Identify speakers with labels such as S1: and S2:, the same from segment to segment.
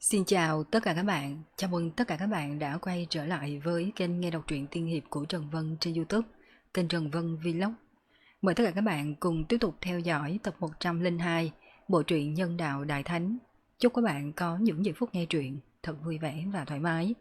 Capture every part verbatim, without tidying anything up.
S1: Xin chào tất cả các bạn, chào mừng tất cả các bạn đã quay trở lại với kênh nghe đọc truyện tiên hiệp của Trần Vân trên YouTube, kênh Trần Vân Vlog. Mời tất cả các bạn cùng tiếp tục theo dõi tập một trăm lẻ hai bộ truyện Nhân Đạo Đại Thánh. Chúc các bạn có những giây phút nghe truyện thật vui vẻ và thoải mái.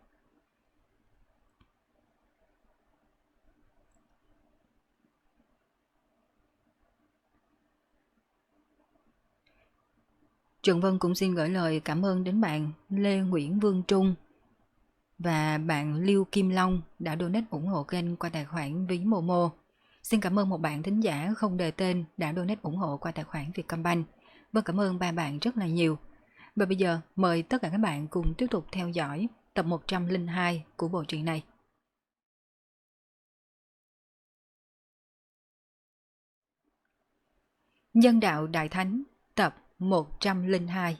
S1: Trần Vân cũng xin gửi lời cảm ơn đến bạn Lê Nguyễn Vương Trung và bạn Liêu Kim Long đã donate ủng hộ kênh qua tài khoản ví Momo. Xin cảm ơn một bạn thính giả không đề tên đã donate ủng hộ qua tài khoản Vietcombank. Vâng, cảm ơn ba bạn rất là nhiều. Và bây giờ mời tất cả các bạn cùng tiếp tục theo dõi tập một trăm lẻ hai của bộ truyện này. Nhân Đạo Đại Thánh tập một trăm lẻ hai.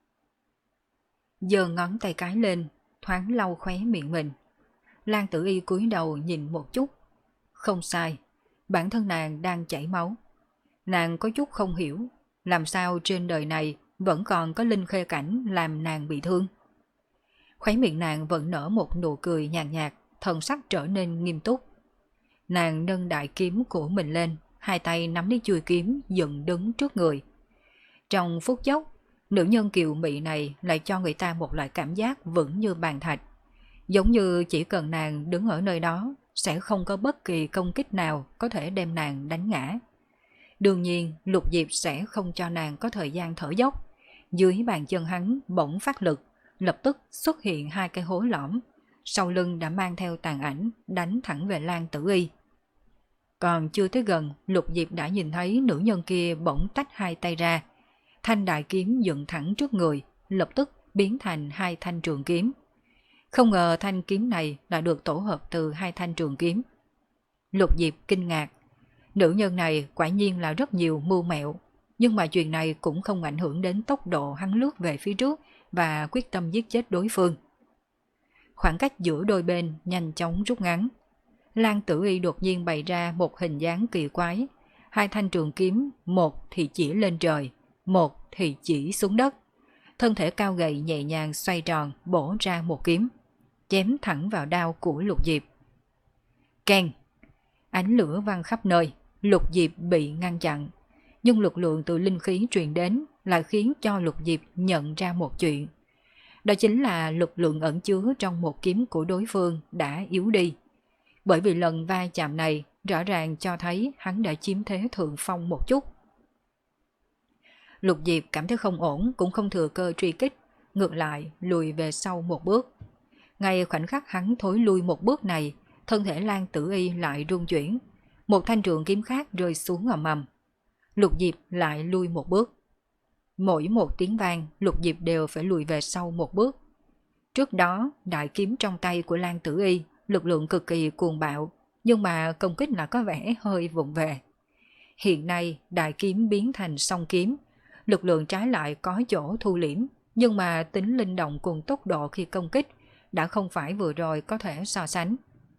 S1: Giơ ngón tay cái lên, thoáng lau khóe miệng mình. Lan Tử Y cúi đầu nhìn một chút. Không sai, bản thân nàng đang chảy máu. Nàng có chút không hiểu, làm sao trên đời này vẫn còn có linh khê cảnh làm nàng bị thương. Khóe miệng nàng vẫn nở một nụ cười nhàn nhạt, thần sắc trở nên nghiêm túc. Nàng nâng đại kiếm của mình lên, hai tay nắm lấy chuôi kiếm dựng đứng trước người. Trong phút chốc, nữ nhân kiều mị này lại cho người ta một loại cảm giác vững như bàn thạch. Giống như chỉ cần nàng đứng ở nơi đó, sẽ không có bất kỳ công kích nào có thể đem nàng đánh ngã. Đương nhiên, Lục Diệp sẽ không cho nàng có thời gian thở dốc. Dưới bàn chân hắn bỗng phát lực, lập tức xuất hiện hai cái hố lõm. Sau lưng đã mang theo tàn ảnh, đánh thẳng về Lan Tử Y. Còn chưa tới gần, Lục Diệp đã nhìn thấy nữ nhân kia bỗng tách hai tay ra. Thanh đại kiếm dựng thẳng trước người, lập tức biến thành hai thanh trường kiếm. Không ngờ thanh kiếm này đã được tổ hợp từ hai thanh trường kiếm. Lục Diệp kinh ngạc. Nữ nhân này quả nhiên là rất nhiều mưu mẹo, nhưng mà chuyện này cũng không ảnh hưởng đến tốc độ hắn lướt về phía trước và quyết tâm giết chết đối phương. Khoảng cách giữa đôi bên nhanh chóng rút ngắn. Lan Tử Y đột nhiên bày ra một hình dáng kỳ quái. Hai thanh trường kiếm, một thì chỉ lên trời, một thì chỉ xuống đất. Thân thể cao gầy nhẹ nhàng xoay tròn bổ ra một kiếm, chém thẳng vào đao của Lục Diệp. Keng! Ánh lửa văng khắp nơi, Lục Diệp bị ngăn chặn. Nhưng lực lượng từ linh khí truyền đến lại khiến cho Lục Diệp nhận ra một chuyện. Đó chính là lực lượng ẩn chứa trong một kiếm của đối phương đã yếu đi. Bởi vì lần va chạm này rõ ràng cho thấy hắn đã chiếm thế thượng phong một chút. Lục Diệp cảm thấy không ổn, cũng không thừa cơ truy kích, ngược lại lùi về sau một bước. Ngay khoảnh khắc hắn thối lui một bước này, thân thể Lan Tử Y lại rung chuyển. Một thanh trường kiếm khác rơi xuống ầm ầm. Lục Diệp lại lui một bước. Mỗi một tiếng vang, Lục Diệp đều phải lùi về sau một bước. Trước đó, đại kiếm trong tay của Lan Tử Y, lực lượng cực kỳ cuồng bạo, nhưng mà công kích là có vẻ hơi vụng về. Hiện nay, đại kiếm biến thành song kiếm, lực lượng trái lại có chỗ thu liễm, nhưng mà tính linh động cùng tốc độ khi công kích đã không phải vừa rồi có thể so sánh.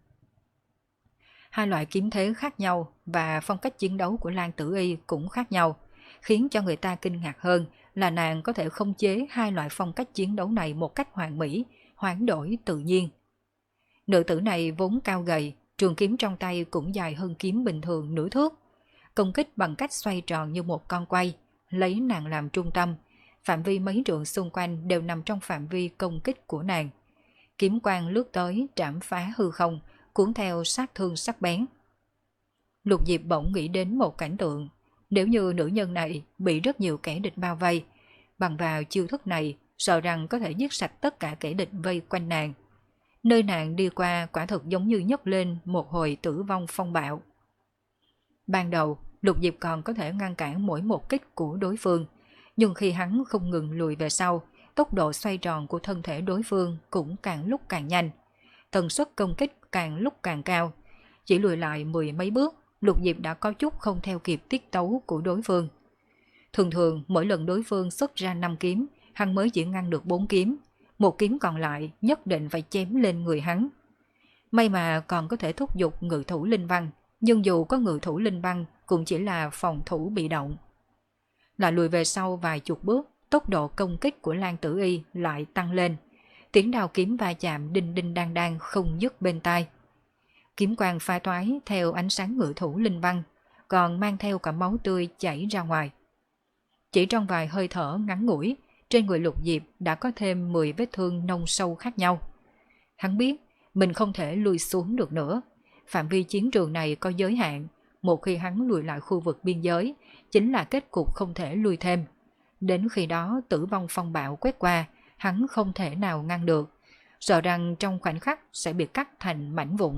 S1: Hai loại kiếm thế khác nhau và phong cách chiến đấu của Lan Tử Y cũng khác nhau, khiến cho người ta kinh ngạc hơn là nàng có thể khống chế hai loại phong cách chiến đấu này một cách hoàn mỹ, hoán đổi tự nhiên. Nữ tử này vốn cao gầy, trường kiếm trong tay cũng dài hơn kiếm bình thường nửa thước. Công kích bằng cách xoay tròn như một con quay, lấy nàng làm trung tâm, phạm vi mấy trượng xung quanh đều nằm trong phạm vi công kích của nàng. Kiếm quang lướt tới trảm phá hư không, cuốn theo sát thương sắc bén. Lục Diệp bỗng nghĩ đến một cảnh tượng, nếu như nữ nhân này bị rất nhiều kẻ địch bao vây, bằng vào chiêu thức này sợ rằng có thể giết sạch tất cả kẻ địch vây quanh nàng. Nơi nàng đi qua quả thực giống như nhấc lên một hồi tử vong phong bạo. Ban đầu, Lục Diệp còn có thể ngăn cản mỗi một kích của đối phương, nhưng khi hắn không ngừng lùi về sau, tốc độ xoay tròn của thân thể đối phương cũng càng lúc càng nhanh. Tần suất công kích càng lúc càng cao. Chỉ lùi lại mười mấy bước, Lục Diệp đã có chút không theo kịp tiết tấu của đối phương. Thường thường, mỗi lần đối phương xuất ra năm kiếm, hắn mới chỉ ngăn được bốn kiếm. Một kiếm còn lại nhất định phải chém lên người hắn. May mà còn có thể thúc giục ngự thủ linh văn, nhưng dù có ngự thủ linh văn cũng chỉ là phòng thủ bị động. Lại lùi về sau vài chục bước, tốc độ công kích của Lan Tử Y lại tăng lên. Tiếng đao kiếm va chạm đinh đinh đang đang không dứt bên tai. Kiếm quang pha toái theo ánh sáng ngự thủ linh văn, còn mang theo cả máu tươi chảy ra ngoài. Chỉ trong vài hơi thở ngắn ngủi, trên người Lục Diệp đã có thêm mười vết thương nông sâu khác nhau. Hắn biết mình không thể lùi xuống được nữa. Phạm vi chiến trường này có giới hạn, một khi hắn lùi lại khu vực biên giới, chính là kết cục không thể lùi thêm. Đến khi đó tử vong phong bạo quét qua, hắn không thể nào ngăn được, sợ rằng trong khoảnh khắc sẽ bị cắt thành mảnh vụn.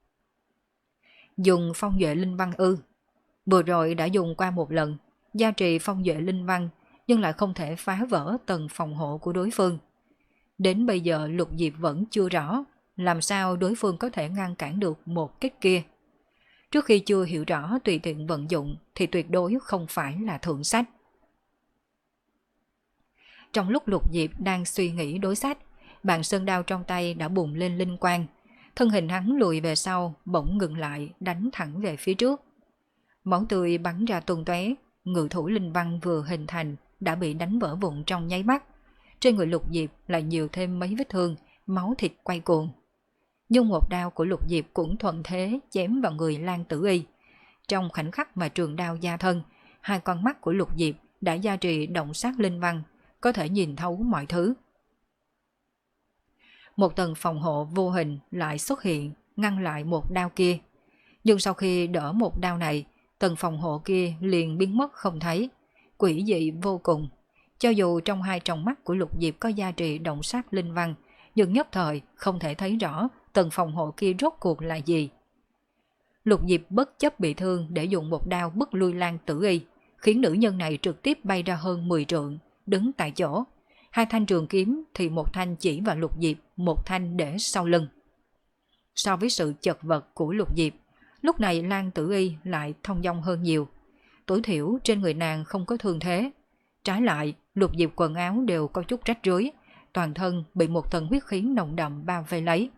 S1: Dùng phong duệ linh văn ư? Vừa rồi đã dùng qua một lần, gia trì phong duệ linh văn, nhưng lại không thể phá vỡ tầng phòng hộ của đối phương. Đến bây giờ Lục Diệp vẫn chưa rõ làm sao đối phương có thể ngăn cản được một kích kia. Trước khi chưa hiểu rõ tùy tiện vận dụng thì tuyệt đối không phải là thượng sách. Trong lúc Lục Diệp đang suy nghĩ đối sách, bàn sơn đao trong tay đã bùng lên linh quang. Thân hình hắn lùi về sau, bỗng ngừng lại, đánh thẳng về phía trước. Máu tươi bắn ra tung tóe, ngự thủ linh văn vừa hình thành đã bị đánh vỡ vụn trong nháy mắt. Trên người Lục Diệp lại nhiều thêm mấy vết thương, máu thịt quay cuồng. Nhưng một đao của Lục Diệp cũng thuận thế chém vào người Lan Tử Y. Trong khoảnh khắc mà trường đao gia thân, hai con mắt của Lục Diệp đã gia trì động sát linh văn, có thể nhìn thấu mọi thứ. Một tầng phòng hộ vô hình lại xuất hiện, ngăn lại một đao kia. Nhưng sau khi đỡ một đao này, tầng phòng hộ kia liền biến mất không thấy, quỷ dị vô cùng. Cho dù trong hai tròng mắt của Lục Diệp có gia trì động sát linh văn, nhưng nhất thời không thể thấy rõ tầng phòng hộ kia rốt cuộc là gì. Lục Diệp bất chấp bị thương để dùng một đao bức lui Lan Tử Y, khiến nữ nhân này trực tiếp bay ra hơn mười trượng, đứng tại chỗ. Hai thanh trường kiếm thì một thanh chỉ vào Lục Diệp, một thanh để sau lưng. So với sự chật vật của Lục Diệp, lúc này Lan Tử Y lại thông dong hơn nhiều. Tối thiểu trên người nàng không có thương thế. Trái lại, Lục Diệp quần áo đều có chút rách rưới, toàn thân bị một tầng huyết khí nồng đậm bao vây lấy.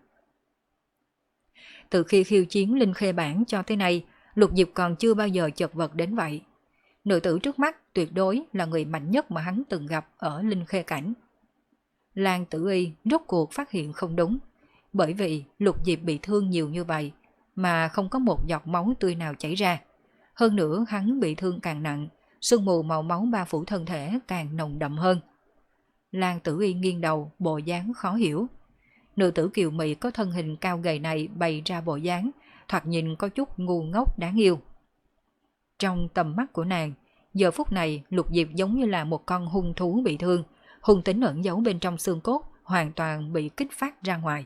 S1: Từ khi khiêu chiến Linh Khê Bản cho tới nay, Lục Diệp còn chưa bao giờ chật vật đến vậy. Nữ tử trước mắt tuyệt đối là người mạnh nhất mà hắn từng gặp ở Linh Khê Cảnh. Lan Tử Y rốt cuộc phát hiện không đúng, bởi vì Lục Diệp bị thương nhiều như vậy mà không có một giọt máu tươi nào chảy ra. Hơn nữa hắn bị thương càng nặng, sương mù màu máu bao phủ thân thể càng nồng đậm hơn. Lan Tử Y nghiêng đầu, bộ dáng khó hiểu. Nữ tử kiều mị có thân hình cao gầy này bày ra bộ dáng, thoạt nhìn có chút ngu ngốc đáng yêu. Trong tầm mắt của nàng, giờ phút này Lục Diệp giống như là một con hung thú bị thương, hung tính ẩn giấu bên trong xương cốt hoàn toàn bị kích phát ra ngoài.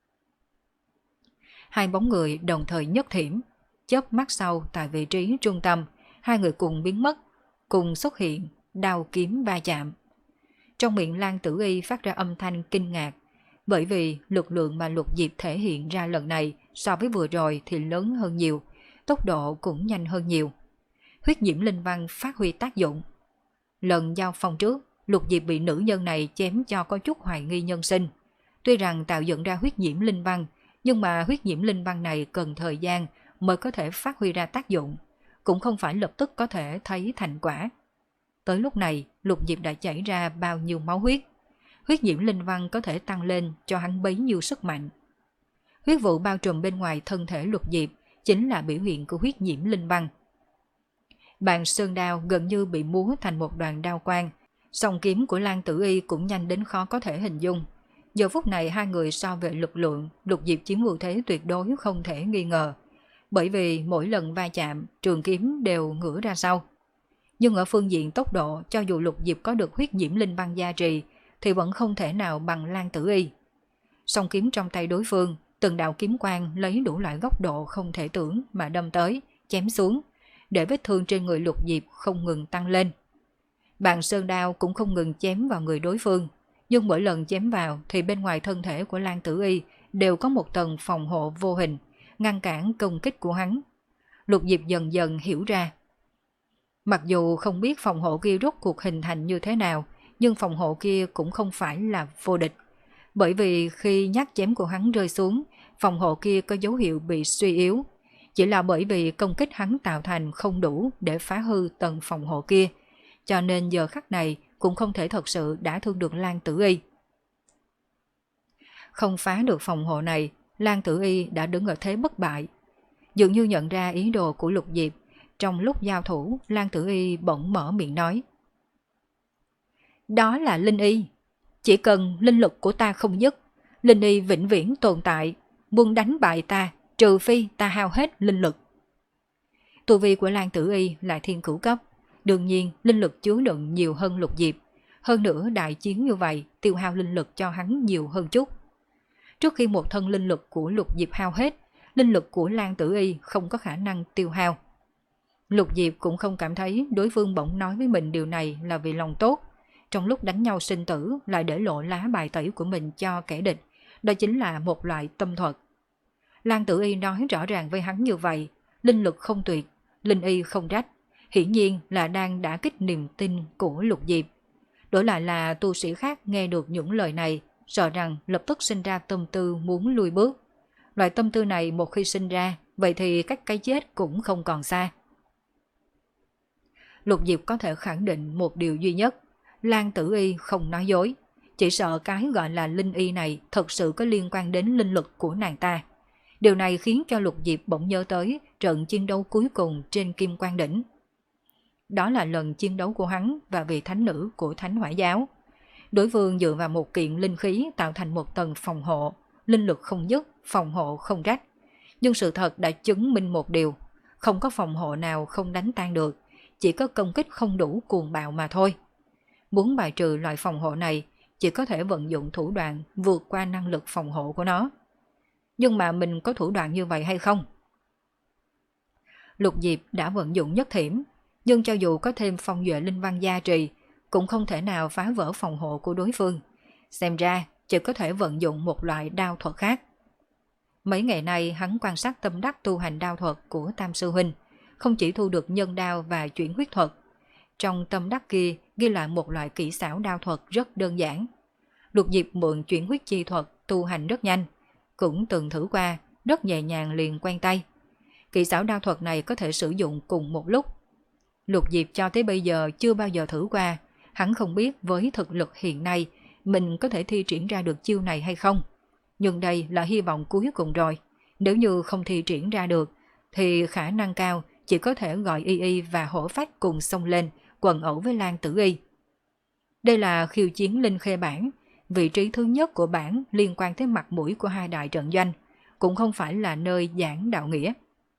S1: Hai bóng người đồng thời nhất thiểm, chớp mắt sau tại vị trí trung tâm, hai người cùng biến mất, cùng xuất hiện, đao kiếm va chạm. Trong miệng Lan Tử Y phát ra âm thanh kinh ngạc, bởi vì lực lượng mà Lục Diệp thể hiện ra lần này so với vừa rồi thì lớn hơn nhiều, tốc độ cũng nhanh hơn nhiều. Huyết nhiễm linh văn phát huy tác dụng. Lần giao phong trước, Lục Diệp bị nữ nhân này chém cho có chút hoài nghi nhân sinh. Tuy rằng tạo dựng ra huyết nhiễm linh văn, nhưng mà huyết nhiễm linh văn này cần thời gian mới có thể phát huy ra tác dụng, cũng không phải lập tức có thể thấy thành quả. Tới lúc này, Lục Diệp đã chảy ra bao nhiêu máu huyết. Huyết nhiễm linh văn có thể tăng lên cho hắn bấy nhiêu sức mạnh. Huyết vụ bao trùm bên ngoài thân thể Lục Diệp chính là biểu hiện của huyết nhiễm linh văn. Bàn sơn đao gần như bị múa thành một đoàn đao quang, song kiếm của Lan Tử Y cũng nhanh đến khó có thể hình dung. Giờ phút này hai người so về lực lượng, Lục Diệp chiếm ưu thế tuyệt đối không thể nghi ngờ, bởi vì mỗi lần va chạm, trường kiếm đều ngửa ra sau. Nhưng ở phương diện tốc độ, cho dù Lục Diệp có được huyết nhiễm linh văn gia trì, thì vẫn không thể nào bằng Lan Tử Y. Song kiếm trong tay đối phương, từng đạo kiếm quang lấy đủ loại góc độ không thể tưởng mà đâm tới, chém xuống, để vết thương trên người Lục Diệp không ngừng tăng lên. Bàn sơn đao cũng không ngừng chém vào người đối phương, nhưng mỗi lần chém vào thì bên ngoài thân thể của Lan Tử Y đều có một tầng phòng hộ vô hình, ngăn cản công kích của hắn. Lục Diệp dần dần hiểu ra. Mặc dù không biết phòng hộ kia rốt cuộc hình thành như thế nào, nhưng phòng hộ kia cũng không phải là vô địch. Bởi vì khi nhát chém của hắn rơi xuống, phòng hộ kia có dấu hiệu bị suy yếu. Chỉ là bởi vì công kích hắn tạo thành không đủ để phá hư tầng phòng hộ kia, cho nên giờ khắc này cũng không thể thật sự đã thương được Lan Tử Y. Không phá được phòng hộ này, Lan Tử Y đã đứng ở thế bất bại. Dường như nhận ra ý đồ của Lục Diệp, trong lúc giao thủ, Lan Tử Y bỗng mở miệng nói. Đó là linh y. Chỉ cần linh lực của ta không dứt, linh y vĩnh viễn tồn tại, muốn đánh bại ta, trừ phi ta hao hết linh lực. Tu vi của Lan Tử Y là thiên cửu cấp, đương nhiên linh lực chứa đựng nhiều hơn Lục Diệp. Hơn nữa đại chiến như vậy tiêu hao linh lực cho hắn nhiều hơn chút. Trước khi một thân linh lực của Lục Diệp hao hết, linh lực của Lan Tử Y không có khả năng tiêu hao. Lục Diệp cũng không cảm thấy đối phương bỗng nói với mình điều này là vì lòng tốt. Trong lúc đánh nhau sinh tử lại để lộ lá bài tẩy của mình cho kẻ địch, đó chính là một loại tâm thuật. Lan Tử Y nói rõ ràng với hắn như vậy, linh lực không tuyệt, linh y không rách, hiển nhiên là đang đả kích niềm tin của Lục Diệp. Đổi lại là tu sĩ khác nghe được những lời này, sợ rằng lập tức sinh ra tâm tư muốn lui bước. Loại tâm tư này một khi sinh ra, vậy thì cách cái chết cũng không còn xa. Lục Diệp có thể khẳng định một điều duy nhất, Lan Tử Y không nói dối, chỉ sợ cái gọi là linh y này thật sự có liên quan đến linh lực của nàng ta. Điều này khiến cho Lục Diệp bỗng nhớ tới trận chiến đấu cuối cùng trên Kim Quan Đỉnh. Đó là lần chiến đấu của hắn và vị thánh nữ của Thánh Hỏa Giáo. Đối phương dựa vào một kiện linh khí tạo thành một tầng phòng hộ, linh lực không dứt, phòng hộ không rách. Nhưng sự thật đã chứng minh một điều, không có phòng hộ nào không đánh tan được, chỉ có công kích không đủ cuồng bạo mà thôi. Muốn bài trừ loại phòng hộ này, chỉ có thể vận dụng thủ đoạn vượt qua năng lực phòng hộ của nó. Nhưng mà mình có thủ đoạn như vậy hay không? Lục Diệp đã vận dụng nhất thiểm, nhưng cho dù có thêm phong duệ linh văn gia trì, cũng không thể nào phá vỡ phòng hộ của đối phương. Xem ra, chỉ có thể vận dụng một loại đao thuật khác. Mấy ngày nay hắn quan sát tâm đắc tu hành đao thuật của Tam Sư Huynh, không chỉ thu được nhân đao và chuyển huyết thuật. Trong tâm đắc kia ghi lại một loại kỹ xảo đao thuật rất đơn giản. Lục Diệp mượn chuyển huyết chi thuật tu hành rất nhanh, cũng từng thử qua, rất nhẹ nhàng liền quen tay. Kỹ xảo đao thuật này có thể sử dụng cùng một lúc. Lục Diệp cho tới bây giờ chưa bao giờ thử qua, hắn không biết với thực lực hiện nay mình có thể thi triển ra được chiêu này hay không. Nhưng đây là hy vọng cuối cùng rồi, nếu như không thi triển ra được thì khả năng cao chỉ có thể gọi Y Y và Hổ Phách cùng xông lên quần ẩu với Lan Tử Y. Đây là khiêu chiến linh khê bản, vị trí thứ nhất của bản liên quan tới mặt mũi của hai đại trận doanh, cũng không phải là nơi giảng đạo nghĩa.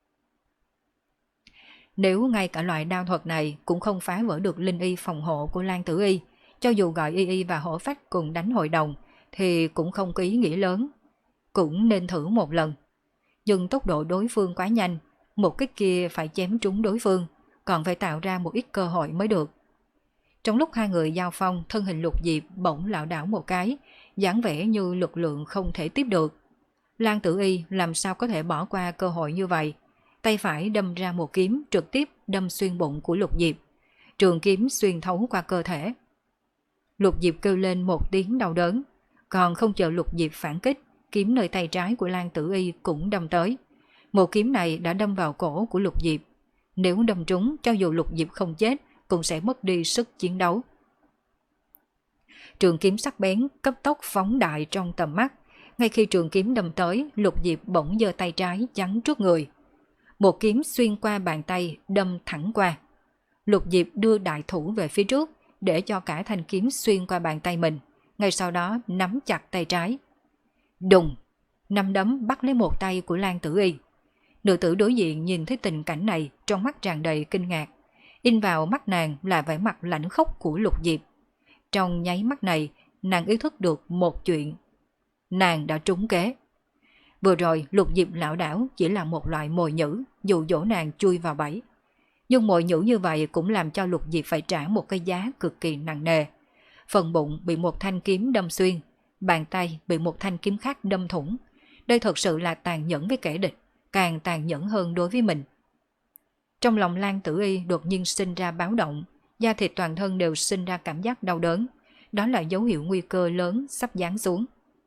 S1: Nếu ngay cả loại đao thuật này cũng không phá vỡ được linh y phòng hộ của Lan Tử Y, cho dù gọi Y Y và Hổ Phách cùng đánh hội đồng thì cũng không có ý nghĩa lớn. Cũng nên thử một lần. Nhưng tốc độ đối phương quá nhanh, một kích kia phải chém trúng đối phương, còn phải tạo ra một ít cơ hội mới được. Trong lúc hai người giao phong, thân hình Lục Diệp bỗng lảo đảo một cái, dáng vẻ như lực lượng không thể tiếp được. Lan Tử Y làm sao có thể bỏ qua cơ hội như vậy? Tay phải đâm ra một kiếm trực tiếp đâm xuyên bụng của Lục Diệp. Trường kiếm xuyên thấu qua cơ thể. Lục Diệp kêu lên một tiếng đau đớn, còn không chờ Lục Diệp phản kích, kiếm nơi tay trái của Lan Tử Y cũng đâm tới. Một kiếm này đã đâm vào cổ của Lục Diệp. Nếu đâm trúng, cho dù Lục Diệp không chết, cũng sẽ mất đi sức chiến đấu. Trường kiếm sắc bén cấp tốc phóng đại trong tầm mắt. Ngay khi trường kiếm đâm tới, Lục Diệp bỗng giơ tay trái chắn trước người. Một kiếm xuyên qua bàn tay đâm thẳng qua. Lục Diệp đưa đại thủ về phía trước để cho cả thanh kiếm xuyên qua bàn tay mình. Ngay sau đó nắm chặt tay trái. Đùng! Năm đấm bắt lấy một tay của Lan Tử Y. Nữ tử đối diện nhìn thấy tình cảnh này, trong mắt tràn đầy kinh ngạc. In vào mắt nàng là vẻ mặt lạnh khốc của Lục Diệp. Trong nháy mắt này, nàng ý thức được một chuyện. Nàng đã trúng kế. Vừa rồi Lục Diệp lão đảo chỉ là một loại mồi nhữ, dụ dỗ nàng chui vào bẫy. Nhưng mồi nhữ như vậy cũng làm cho Lục Diệp phải trả một cái giá cực kỳ nặng nề. Phần bụng bị một thanh kiếm đâm xuyên, bàn tay bị một thanh kiếm khác đâm thủng. Đây thật sự là tàn nhẫn với kẻ địch, càng tàn nhẫn hơn đối với mình. Trong lòng Lan Tử Y đột nhiên sinh ra báo động, da thịt toàn thân đều sinh ra cảm giác đau đớn. Đó là dấu hiệu nguy cơ lớn sắp giáng xuống.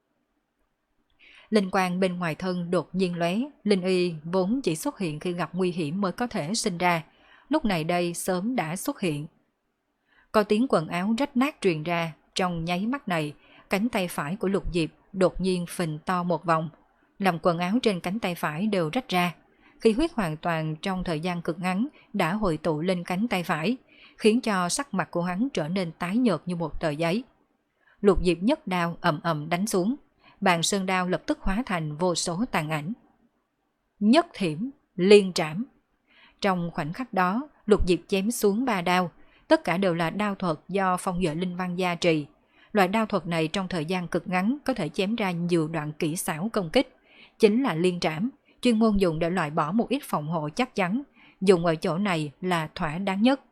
S1: Linh quang bên ngoài thân đột nhiên lóe, linh y vốn chỉ xuất hiện khi gặp nguy hiểm mới có thể sinh ra, lúc này đây sớm đã xuất hiện. Có tiếng quần áo rách nát truyền ra, trong nháy mắt này, cánh tay phải của Lục Diệp đột nhiên phình to một vòng, làm quần áo trên cánh tay phải đều rách ra. Khí huyết hoàn toàn trong thời gian cực ngắn đã hội tụ lên cánh tay phải, khiến cho sắc mặt của hắn trở nên tái nhợt như một tờ giấy. Lục Diệp nhấc đao ầm ầm đánh xuống, bàn sơn đao lập tức hóa thành vô số tàn ảnh. Nhất thiểm, liên trảm. Trong khoảnh khắc đó, Lục Diệp chém xuống ba đao, tất cả đều là đao thuật do phong duệ linh văn gia trì. Loại đao thuật này trong thời gian cực ngắn có thể chém ra nhiều đoạn kỹ xảo công kích, chính là liên trảm, chuyên môn dùng để loại bỏ một ít phòng hộ chắc chắn, dùng ở chỗ này là thỏa đáng nhất.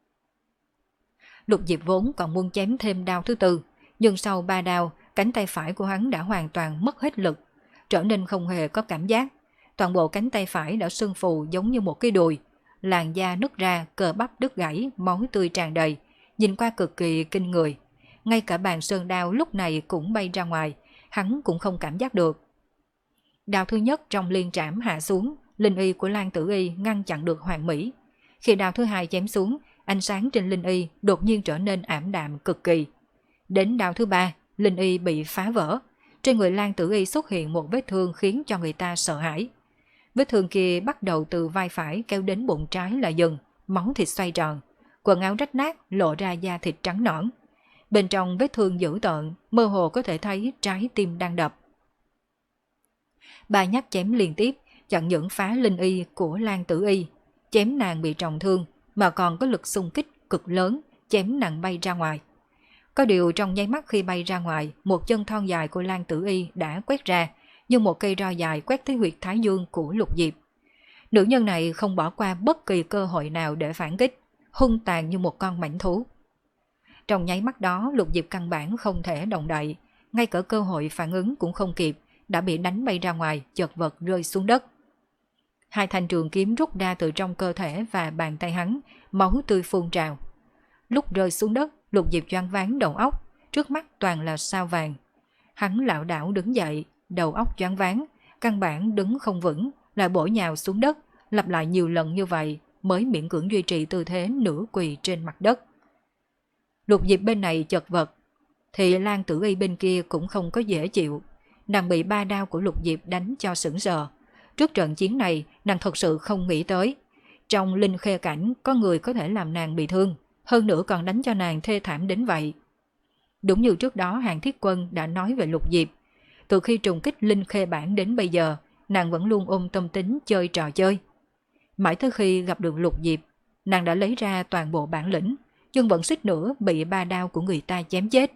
S1: Lục Diệp vốn còn muốn chém thêm đao thứ tư, nhưng sau ba đao, cánh tay phải của hắn đã hoàn toàn mất hết lực, trở nên không hề có cảm giác. Toàn bộ cánh tay phải đã sưng phù giống như một cái đùi, làn da nứt ra, cơ bắp đứt gãy, máu tươi tràn đầy, nhìn qua cực kỳ kinh người. Ngay cả bàn sơn đao lúc này cũng bay ra ngoài, hắn cũng không cảm giác được. Đao thứ nhất trong liên trảm hạ xuống, linh y của Lan Tử Y ngăn chặn được hoàn mỹ. Khi đao thứ hai chém xuống, ánh sáng trên linh y đột nhiên trở nên ảm đạm cực kỳ. Đến đao thứ ba, linh y bị phá vỡ. Trên người Lan Tử Y xuất hiện một vết thương khiến cho người ta sợ hãi. Vết thương kia bắt đầu từ vai phải kéo đến bụng trái là dừng, máu thịt xoay tròn, quần áo rách nát lộ ra da thịt trắng nõn. Bên trong vết thương dữ tợn, mơ hồ có thể thấy trái tim đang đập. Ba nhát chém liên tiếp, chẳng những phá linh y của Lan Tử Y, chém nàng bị trọng thương, mà còn có lực xung kích cực lớn, chém nàng bay ra ngoài. Có điều trong nháy mắt khi bay ra ngoài, một chân thon dài của Lan Tử Y đã quét ra, như một cây roi dài quét tới huyệt thái dương của Lục Diệp. Nữ nhân này không bỏ qua bất kỳ cơ hội nào để phản kích, hung tàn như một con mãnh thú. Trong nháy mắt đó, Lục Diệp căn bản không thể động đậy, ngay cả cơ hội phản ứng cũng không kịp, đã bị đánh bay ra ngoài, chật vật rơi xuống đất. Hai thanh trường kiếm rút ra từ trong cơ thể và bàn tay hắn, máu tươi phun trào. Lúc rơi xuống đất, Lục Diệp choáng váng đầu óc, trước mắt toàn là sao vàng. Hắn lảo đảo đứng dậy, đầu óc choáng váng, căn bản đứng không vững, lại bổ nhào xuống đất, lặp lại nhiều lần như vậy mới miễn cưỡng duy trì tư thế nửa quỳ trên mặt đất. Lục Diệp bên này chật vật, thì Lan Tử Y bên kia cũng không có dễ chịu. Nàng bị ba đao của Lục Diệp đánh cho sững sờ. Trước trận chiến này, nàng thật sự không nghĩ tới. Trong linh khê cảnh có người có thể làm nàng bị thương, hơn nữa còn đánh cho nàng thê thảm đến vậy. Đúng như trước đó Hàn Thiết Quân đã nói về Lục Diệp. Từ khi trùng kích linh khê bản đến bây giờ, nàng vẫn luôn ôm tâm tính chơi trò chơi. Mãi tới khi gặp được Lục Diệp, nàng đã lấy ra toàn bộ bản lĩnh, nhưng vẫn suýt nữa bị ba đao của người ta chém chết.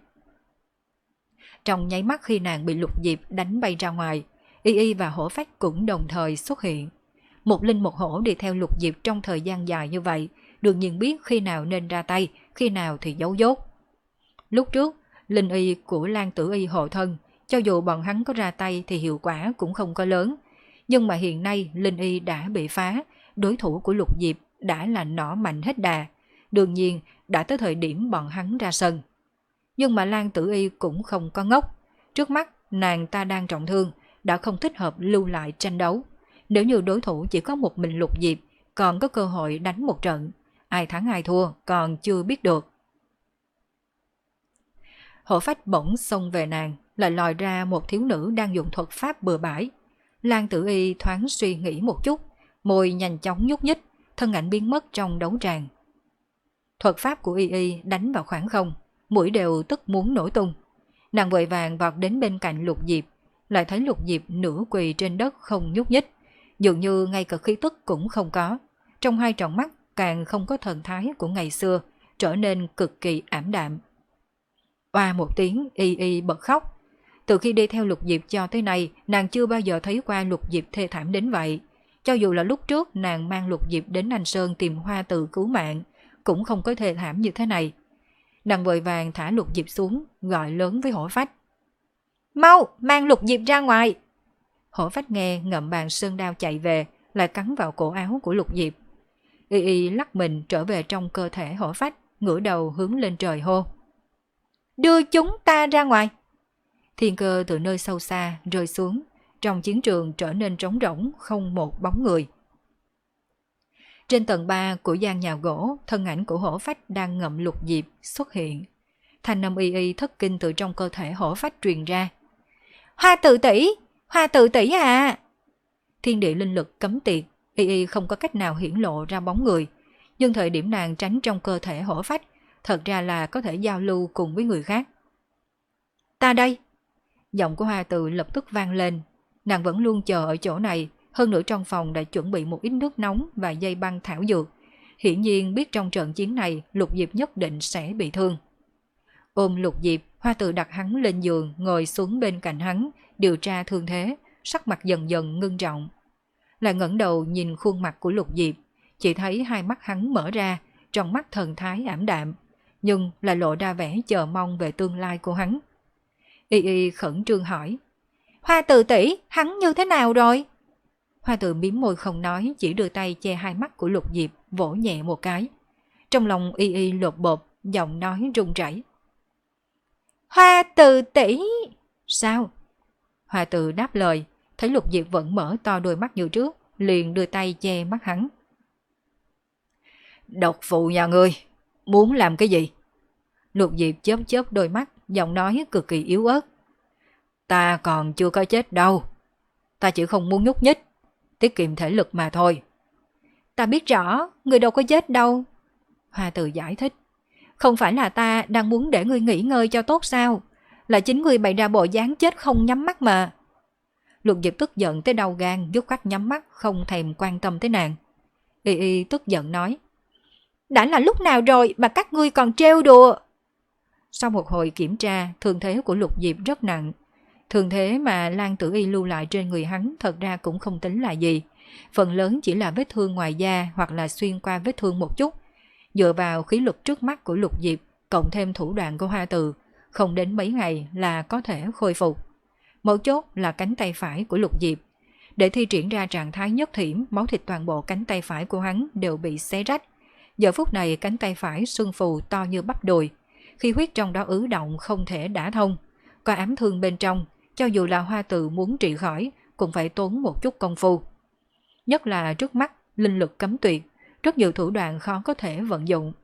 S1: Trong nháy mắt khi nàng bị Lục Diệp đánh bay ra ngoài, Y Y và Hổ Phách cũng đồng thời xuất hiện. Một linh một hổ đi theo Lục Diệp trong thời gian dài như vậy, đương nhiên biết khi nào nên ra tay, khi nào thì giấu dốt. Lúc trước, linh y của Lan Tử Y hộ thân, cho dù bọn hắn có ra tay thì hiệu quả cũng không có lớn. Nhưng mà hiện nay linh y đã bị phá, đối thủ của Lục Diệp đã là nỏ mạnh hết đà. Đương nhiên đã tới thời điểm bọn hắn ra sân. Nhưng mà Lan Tử Y cũng không có ngốc. Trước mắt nàng ta đang trọng thương, đã không thích hợp lưu lại tranh đấu. Nếu như đối thủ chỉ có một mình Lục Diệp, còn có cơ hội đánh một trận, ai thắng ai thua còn chưa biết được. Hổ Phách bỗng xông về nàng, lại lòi ra một thiếu nữ đang dùng thuật pháp bừa bãi. Lan Tử Y thoáng suy nghĩ một chút, môi nhanh chóng nhúc nhích, thân ảnh biến mất trong đấu tràng. Thuật pháp của Y Y đánh vào khoảng không, mũi đều tức muốn nổ tung. Nàng vội vàng vọt đến bên cạnh Lục Diệp, lại thấy Lục Diệp nửa quỳ trên đất không nhúc nhích, dường như ngay cả khí tức cũng không có. Trong hai tròng mắt càng không có thần thái của ngày xưa, trở nên cực kỳ ảm đạm. Oa một tiếng, Y Y bật khóc. Từ khi đi theo Lục Diệp cho tới nay, nàng chưa bao giờ thấy qua Lục Diệp thê thảm đến vậy. Cho dù là lúc trước nàng mang Lục Diệp đến Anh Sơn tìm Hoa Từ cứu mạng, cũng không có thê thảm như thế này. Nàng vội vàng thả Lục Diệp xuống, gọi lớn với Hổ Phách. Mau, mang Lục Diệp ra ngoài! Hổ Phách nghe ngậm bàn sơn đao chạy về, lại cắn vào cổ áo của Lục Diệp. Y Y lắc mình trở về trong cơ thể Hổ Phách, ngửa đầu hướng lên trời hô. Đưa chúng ta ra ngoài! Thiên cơ từ nơi sâu xa rơi xuống, trong chiến trường trở nên trống rỗng, không một bóng người. Trên tầng ba của gian nhà gỗ, thân ảnh của hổ phách đang ngậm lục diệp xuất hiện. Thanh âm y y thất kinh từ trong cơ thể hổ phách truyền ra. Hoa tự tỷ, hoa tự tỷ à! Thiên địa linh lực cấm tiệt, y y không có cách nào hiển lộ ra bóng người. Nhưng thời điểm nàng tránh trong cơ thể hổ phách, thật ra là có thể giao lưu cùng với người khác. Ta đây! Giọng của Hoa Tự lập tức vang lên. Nàng vẫn luôn chờ ở chỗ này, hơn nữa trong phòng đã chuẩn bị một ít nước nóng và dây băng thảo dược. Hiển nhiên biết trong trận chiến này Lục Diệp nhất định sẽ bị thương. Ôm Lục Diệp, Hoa Tự đặt hắn lên giường, ngồi xuống bên cạnh hắn, điều tra thương thế, sắc mặt dần dần ngưng trọng. Lại ngẩng đầu nhìn khuôn mặt của Lục Diệp, chỉ thấy hai mắt hắn mở ra, trong mắt thần thái ảm đạm, nhưng lại lộ ra vẻ chờ mong về tương lai của hắn. Y y khẩn trương hỏi, Hoa Tự tỷ, hắn như thế nào rồi? Hoa Tự mím môi không nói, chỉ đưa tay che hai mắt của Lục Diệp, vỗ nhẹ một cái. Trong lòng y y lột bột, giọng nói run rẩy. Hoa Tự tỷ! Sao? Hoa Tự đáp lời, thấy Lục Diệp vẫn mở to đôi mắt như trước, liền đưa tay che mắt hắn. Độc phụ nhà ngươi, muốn làm cái gì? Lục Diệp chớp chớp đôi mắt, giọng nói cực kỳ yếu ớt. Ta còn chưa có chết đâu. Ta chỉ không muốn nhúc nhích, tiết kiệm thể lực mà thôi. Ta biết rõ, ngươi đâu có chết đâu. Hoa Tự giải thích. Không phải là ta đang muốn để ngươi nghỉ ngơi cho tốt sao? Là chính ngươi bày ra bộ dáng chết không nhắm mắt mà. Lục Diệp tức giận tới đau gan, dứt khoát nhắm mắt, không thèm quan tâm tới nàng. Y y tức giận nói. Đã là lúc nào rồi mà các ngươi còn trêu đùa? Sau một hồi kiểm tra, thương thế của Lục Diệp rất nặng. Thương thế mà Lan Tử Y lưu lại trên người hắn thật ra cũng không tính là gì. Phần lớn chỉ là vết thương ngoài da hoặc là xuyên qua vết thương một chút. Dựa vào khí lực trước mắt của Lục Diệp, cộng thêm thủ đoạn của Hoa Tự, không đến mấy ngày là có thể khôi phục. Mấu chốt là cánh tay phải của Lục Diệp. Để thi triển ra trạng thái nhất thiểm, máu thịt toàn bộ cánh tay phải của hắn đều bị xé rách. Giờ phút này cánh tay phải sưng phù to như bắp đùi. Khi huyết trong đó ứ động không thể đả thông. Có ám thương bên trong, cho dù là Hoa Tự muốn trị khỏi, cũng phải tốn một chút công phu. Nhất là trước mắt, linh lực cấm tuyệt, rất nhiều thủ đoạn khó có thể vận dụng.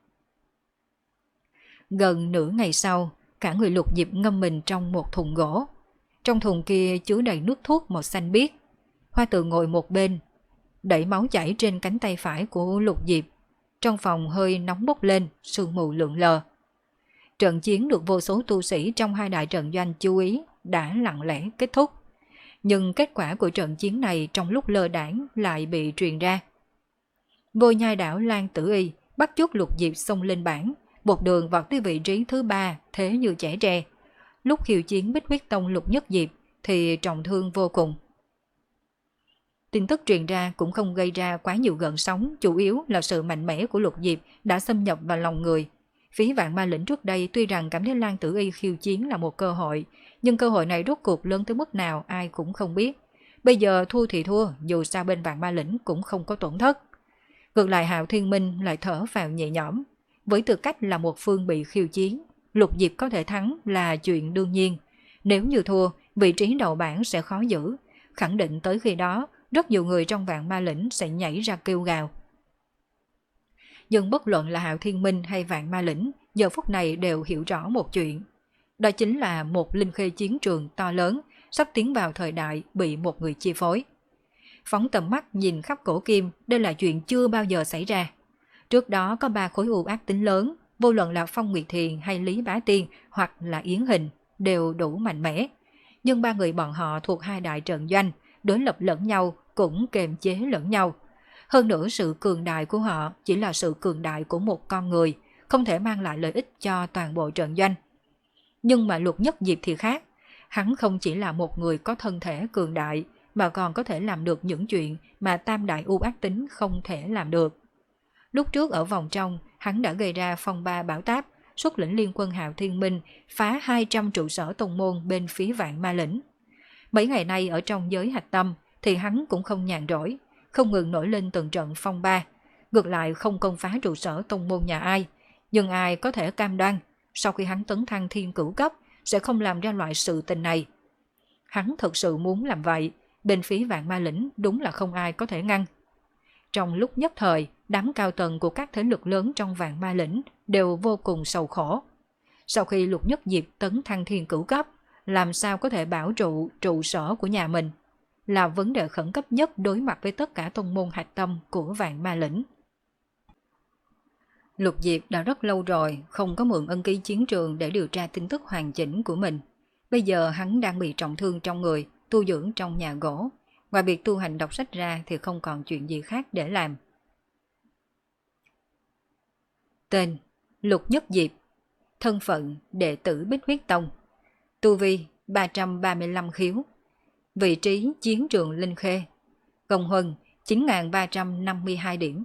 S1: Gần nửa ngày sau, cả người Lục Diệp ngâm mình trong một thùng gỗ. Trong thùng kia chứa đầy nước thuốc màu xanh biếc. Hoa Tự ngồi một bên, đẩy máu chảy trên cánh tay phải của Lục Diệp. Trong phòng hơi nóng bốc lên, sương mù lượn lờ. Trận chiến được vô số tu sĩ trong hai đại trận doanh chú ý đã lặng lẽ kết thúc. Nhưng kết quả của trận chiến này trong lúc lơ đãng lại bị truyền ra. Vô Nhai đảo Lan Tử Y bắt chước Lục Diệp xông lên bảng, một đường vọt tới vị trí thứ ba, thế như trẻ tre. Lúc khiêu chiến Bích Huyết Tông Lục Nhất Diệp thì trọng thương vô cùng. Tin tức truyền ra cũng không gây ra quá nhiều gợn sóng, chủ yếu là sự mạnh mẽ của Lục Diệp đã xâm nhập vào lòng người. Phí Vạn Ma Lĩnh trước đây tuy rằng cảm thấy Lan Tử Y khiêu chiến là một cơ hội, nhưng cơ hội này rốt cuộc lớn tới mức nào ai cũng không biết. Bây giờ thua thì thua, dù sao bên Vạn Ma Lĩnh cũng không có tổn thất. Ngược lại Hạo Thiên Minh lại thở vào nhẹ nhõm. Với tư cách là một phương bị khiêu chiến, Lục Diệp có thể thắng là chuyện đương nhiên. Nếu như thua, vị trí đầu bảng sẽ khó giữ. Khẳng định tới khi đó, rất nhiều người trong Vạn Ma Lĩnh sẽ nhảy ra kêu gào. Nhưng bất luận là Hạo Thiên Minh hay Vạn Ma Lĩnh, giờ phút này đều hiểu rõ một chuyện. Đó chính là một linh khê chiến trường to lớn, sắp tiến vào thời đại bị một người chi phối. Phóng tầm mắt nhìn khắp cổ kim, đây là chuyện chưa bao giờ xảy ra. Trước đó có ba khối u ác tính lớn, vô luận là Phong Nguyệt Thiền hay Lý Bá Tiên hoặc là Yến Hình, đều đủ mạnh mẽ. Nhưng ba người bọn họ thuộc hai đại trận doanh, đối lập lẫn nhau cũng kềm chế lẫn nhau. Hơn nữa sự cường đại của họ chỉ là sự cường đại của một con người, không thể mang lại lợi ích cho toàn bộ trận doanh. Nhưng mà Lục Nhất Diệp thì khác, hắn không chỉ là một người có thân thể cường đại, mà còn có thể làm được những chuyện mà tam đại u ác tính không thể làm được. Lúc trước ở vòng trong, hắn đã gây ra phong ba bão táp, xuất lĩnh liên quân Hạo Thiên Minh phá hai trăm trụ sở tông môn bên phía Vạn Ma Lĩnh. Mấy ngày nay ở trong giới hạch tâm thì hắn cũng không nhàn rỗi, không ngừng nổi lên từng trận phong ba, ngược lại không công phá trụ sở tông môn nhà ai. Nhưng ai có thể cam đoan sau khi hắn tấn thăng thiên cửu cấp sẽ không làm ra loại sự tình này. Hắn thực sự muốn làm vậy, bên phía Vạn Ma Lĩnh đúng là không ai có thể ngăn. Trong lúc nhất thời, đám cao tầng của các thế lực lớn trong Vạn Ma Lĩnh đều vô cùng sầu khổ. Sau khi Lục Nhất Diệp tấn thăng thiên cửu cấp, làm sao có thể bảo trụ trụ sở của nhà mình, là vấn đề khẩn cấp nhất đối mặt với tất cả tông môn hạch tâm của Vạn Ma Lĩnh. Lục Diệp đã rất lâu rồi không có mượn ân ký chiến trường để điều tra tin tức hoàn chỉnh của mình. Bây giờ hắn đang bị trọng thương trong người, tu dưỡng trong nhà gỗ. Ngoài việc tu hành đọc sách ra thì không còn chuyện gì khác để làm. Tên: Lục Nhất Diệp. Thân phận: đệ tử Bích Huyết Tông. Tu vi: ba trăm ba mươi lăm khiếu. Vị trí: chiến trường Linh Khê. Công huân: chín nghìn ba trăm năm mươi hai điểm.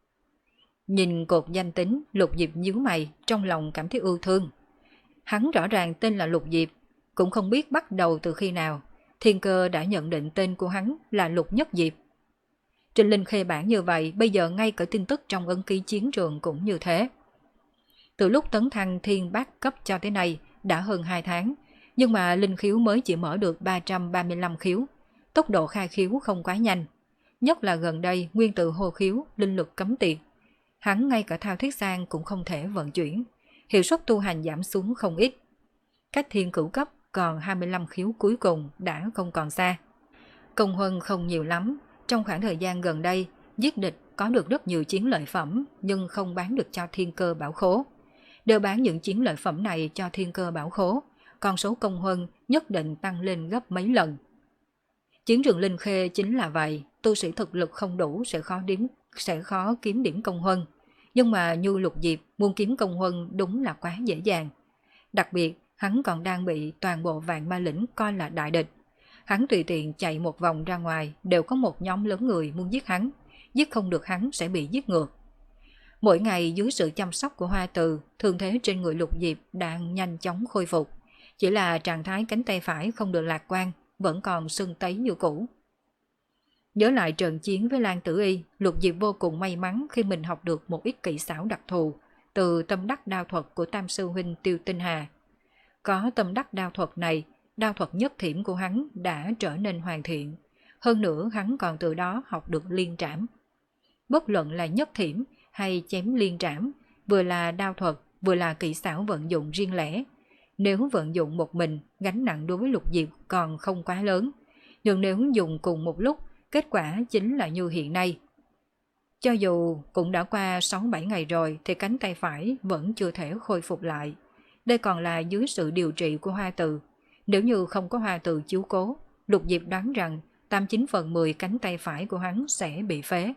S1: Nhìn cột danh tính, Lục Diệp nhíu mày, trong lòng cảm thấy ưu thương. Hắn rõ ràng tên là Lục Diệp, cũng không biết bắt đầu từ khi nào thiên cơ đã nhận định tên của hắn là Lục Nhất Diệp. Trên Linh Khê bản như vậy, bây giờ ngay cả tin tức trong ấn ký chiến trường cũng như thế. Từ lúc tấn thăng thiên bát cấp cho tới nay đã hơn hai tháng, nhưng mà linh khiếu mới chỉ mở được ba trăm ba mươi lăm khiếu, tốc độ khai khiếu không quá nhanh. Nhất là gần đây nguyên tử hô khiếu, linh lực cấm tiệt, hắn ngay cả thao thiết sang cũng không thể vận chuyển, hiệu suất tu hành giảm xuống không ít. Cách thiên cửu cấp còn hai mươi lăm khiếu cuối cùng đã không còn xa. Công huân không nhiều lắm, trong khoảng thời gian gần đây giết địch có được rất nhiều chiến lợi phẩm nhưng không bán được cho thiên cơ bảo khố. Đều bán những chiến lợi phẩm này cho thiên cơ bảo khố, con số công huân nhất định tăng lên gấp mấy lần. Chiến trường Linh Khê chính là vậy, tu sĩ thực lực không đủ sẽ khó điểm, sẽ khó kiếm điểm công huân. Nhưng mà như Lục Diệp muốn kiếm công huân đúng là quá dễ dàng. Đặc biệt hắn còn đang bị toàn bộ Vạn Ma Lĩnh coi là đại địch. Hắn tùy tiện chạy một vòng ra ngoài đều có một nhóm lớn người muốn giết hắn, giết không được hắn sẽ bị giết ngược. Mỗi ngày dưới sự chăm sóc của Hoa Từ, thương thế trên người Lục Diệp đang nhanh chóng khôi phục. Chỉ là trạng thái cánh tay phải không được lạc quan, vẫn còn sưng tấy như cũ. Nhớ lại trận chiến với Lan Tử Y, Lục Diệp vô cùng may mắn khi mình học được một ít kỹ xảo đặc thù từ tâm đắc đao thuật của Tam Sư Huynh Tiêu Tinh Hà. Có tâm đắc đao thuật này, đao thuật nhất thiểm của hắn đã trở nên hoàn thiện. Hơn nữa hắn còn từ đó học được liên trảm. Bất luận là nhất thiểm hay chém liên trảm, vừa là đao thuật, vừa là kỹ xảo vận dụng riêng lẻ. Nếu vận dụng một mình, gánh nặng đối với Lục Diệp còn không quá lớn. Nhưng nếu dùng cùng một lúc, kết quả chính là như hiện nay. Cho dù cũng đã qua sáu bảy ngày rồi thì cánh tay phải vẫn chưa thể khôi phục lại. Đây còn là dưới sự điều trị của Hoa Từ. Nếu như không có Hoa Từ chiếu cố, Lục Diệp đoán rằng tám chín phần mười cánh tay phải của hắn sẽ bị phế.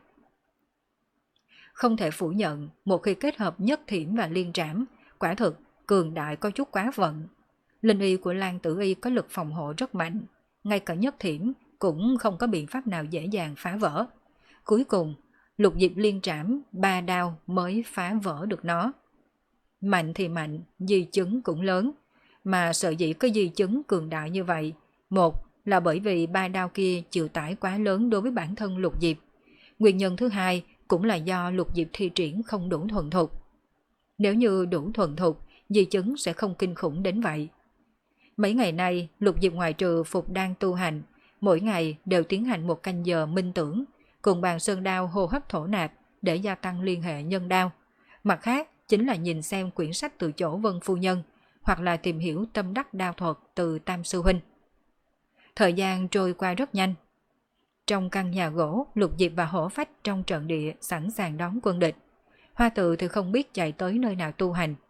S1: Không thể phủ nhận, một khi kết hợp nhất thiểm và liên trảm, quả thực cường đại có chút quá vận. Linh y của Lan Tử Y có lực phòng hộ rất mạnh, ngay cả nhất thiểm cũng không có biện pháp nào dễ dàng phá vỡ. Cuối cùng, Lục Diệp liên trảm ba đao mới phá vỡ được nó. Mạnh thì mạnh, di chứng cũng lớn. Mà sở dĩ có di chứng cường đại như vậy, một là bởi vì ba đao kia chịu tải quá lớn đối với bản thân Lục Diệp. Nguyên nhân thứ hai cũng là do Lục Diệp thi triển không đủ thuần thục. Nếu như đủ thuần thục, di chứng sẽ không kinh khủng đến vậy. Mấy ngày nay, Lục Diệp ngoài trừ phục đang tu hành, mỗi ngày đều tiến hành một canh giờ minh tưởng, cùng bàn sơn đao hô hấp thổ nạp để gia tăng liên hệ nhân đao. Mặt khác, chính là nhìn xem quyển sách từ chỗ Vân Phu Nhân, hoặc là tìm hiểu tâm đắc đao thuật từ Tam Sư Huynh. Thời gian trôi qua rất nhanh. Trong căn nhà gỗ, Lục Diệp và Hổ Phách trong trận địa sẵn sàng đón quân địch. Hoa Tự thì không biết chạy tới nơi nào tu hành.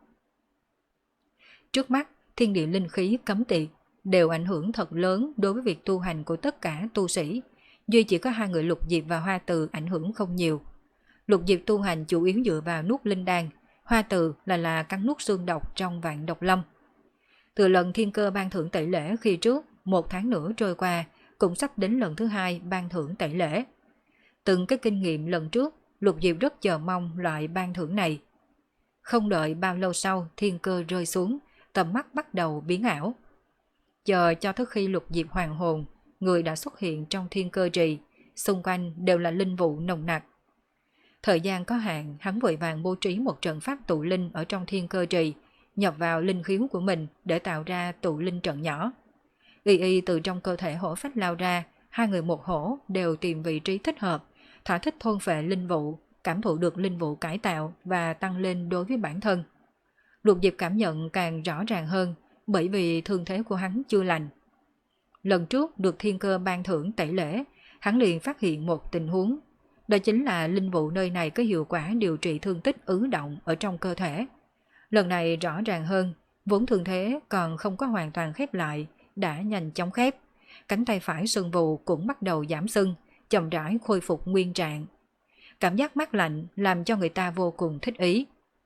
S1: Trước mắt, thiên địa linh khí cấm tiệt đều ảnh hưởng thật lớn đối với việc tu hành của tất cả tu sĩ. Duy chỉ có hai người Lục Diệp và Hoa Tự ảnh hưởng không nhiều. Lục Diệp tu hành chủ yếu dựa vào nuốt linh đan, Hoa Tự là là cắn nuốt xương độc trong Vạn Độc Lâm. Từ lần thiên cơ ban thưởng tẩy lễ khi trước, một tháng nữa trôi qua, cũng sắp đến lần thứ hai ban thưởng tẩy lễ. Từng cái kinh nghiệm lần trước, Lục Diệp rất chờ mong loại ban thưởng này. Không đợi bao lâu sau, thiên cơ rơi xuống, tầm mắt bắt đầu biến ảo. Chờ cho tới khi Lục Diệp hoàn hồn, người đã xuất hiện trong thiên cơ trì, xung quanh đều là linh vụ nồng nặc. Thời gian có hạn, hắn vội vàng bố trí một trận pháp tụ linh ở trong thiên cơ trì, nhập vào linh khiếu của mình để tạo ra tụ linh trận nhỏ. Y y từ trong cơ thể Hổ Phách lao ra, hai người một hổ đều tìm vị trí thích hợp, thỏa thích thôn phệ linh vụ, cảm thụ được linh vụ cải tạo và tăng lên đối với bản thân. Lục Diệp cảm nhận càng rõ ràng hơn bởi vì thương thế của hắn chưa lành. Lần trước được thiên cơ ban thưởng tẩy lễ, hắn liền phát hiện một tình huống. Đó chính là linh vụ nơi này có hiệu quả điều trị thương tích ứ động ở trong cơ thể. Lần này rõ ràng hơn, vốn thương thế còn không có hoàn toàn khép lại, đã nhanh chóng khép. Cánh tay phải sưng vù cũng bắt đầu giảm sưng, chậm rãi khôi phục nguyên trạng. Cảm giác mát lạnh làm cho người ta vô cùng thích ý.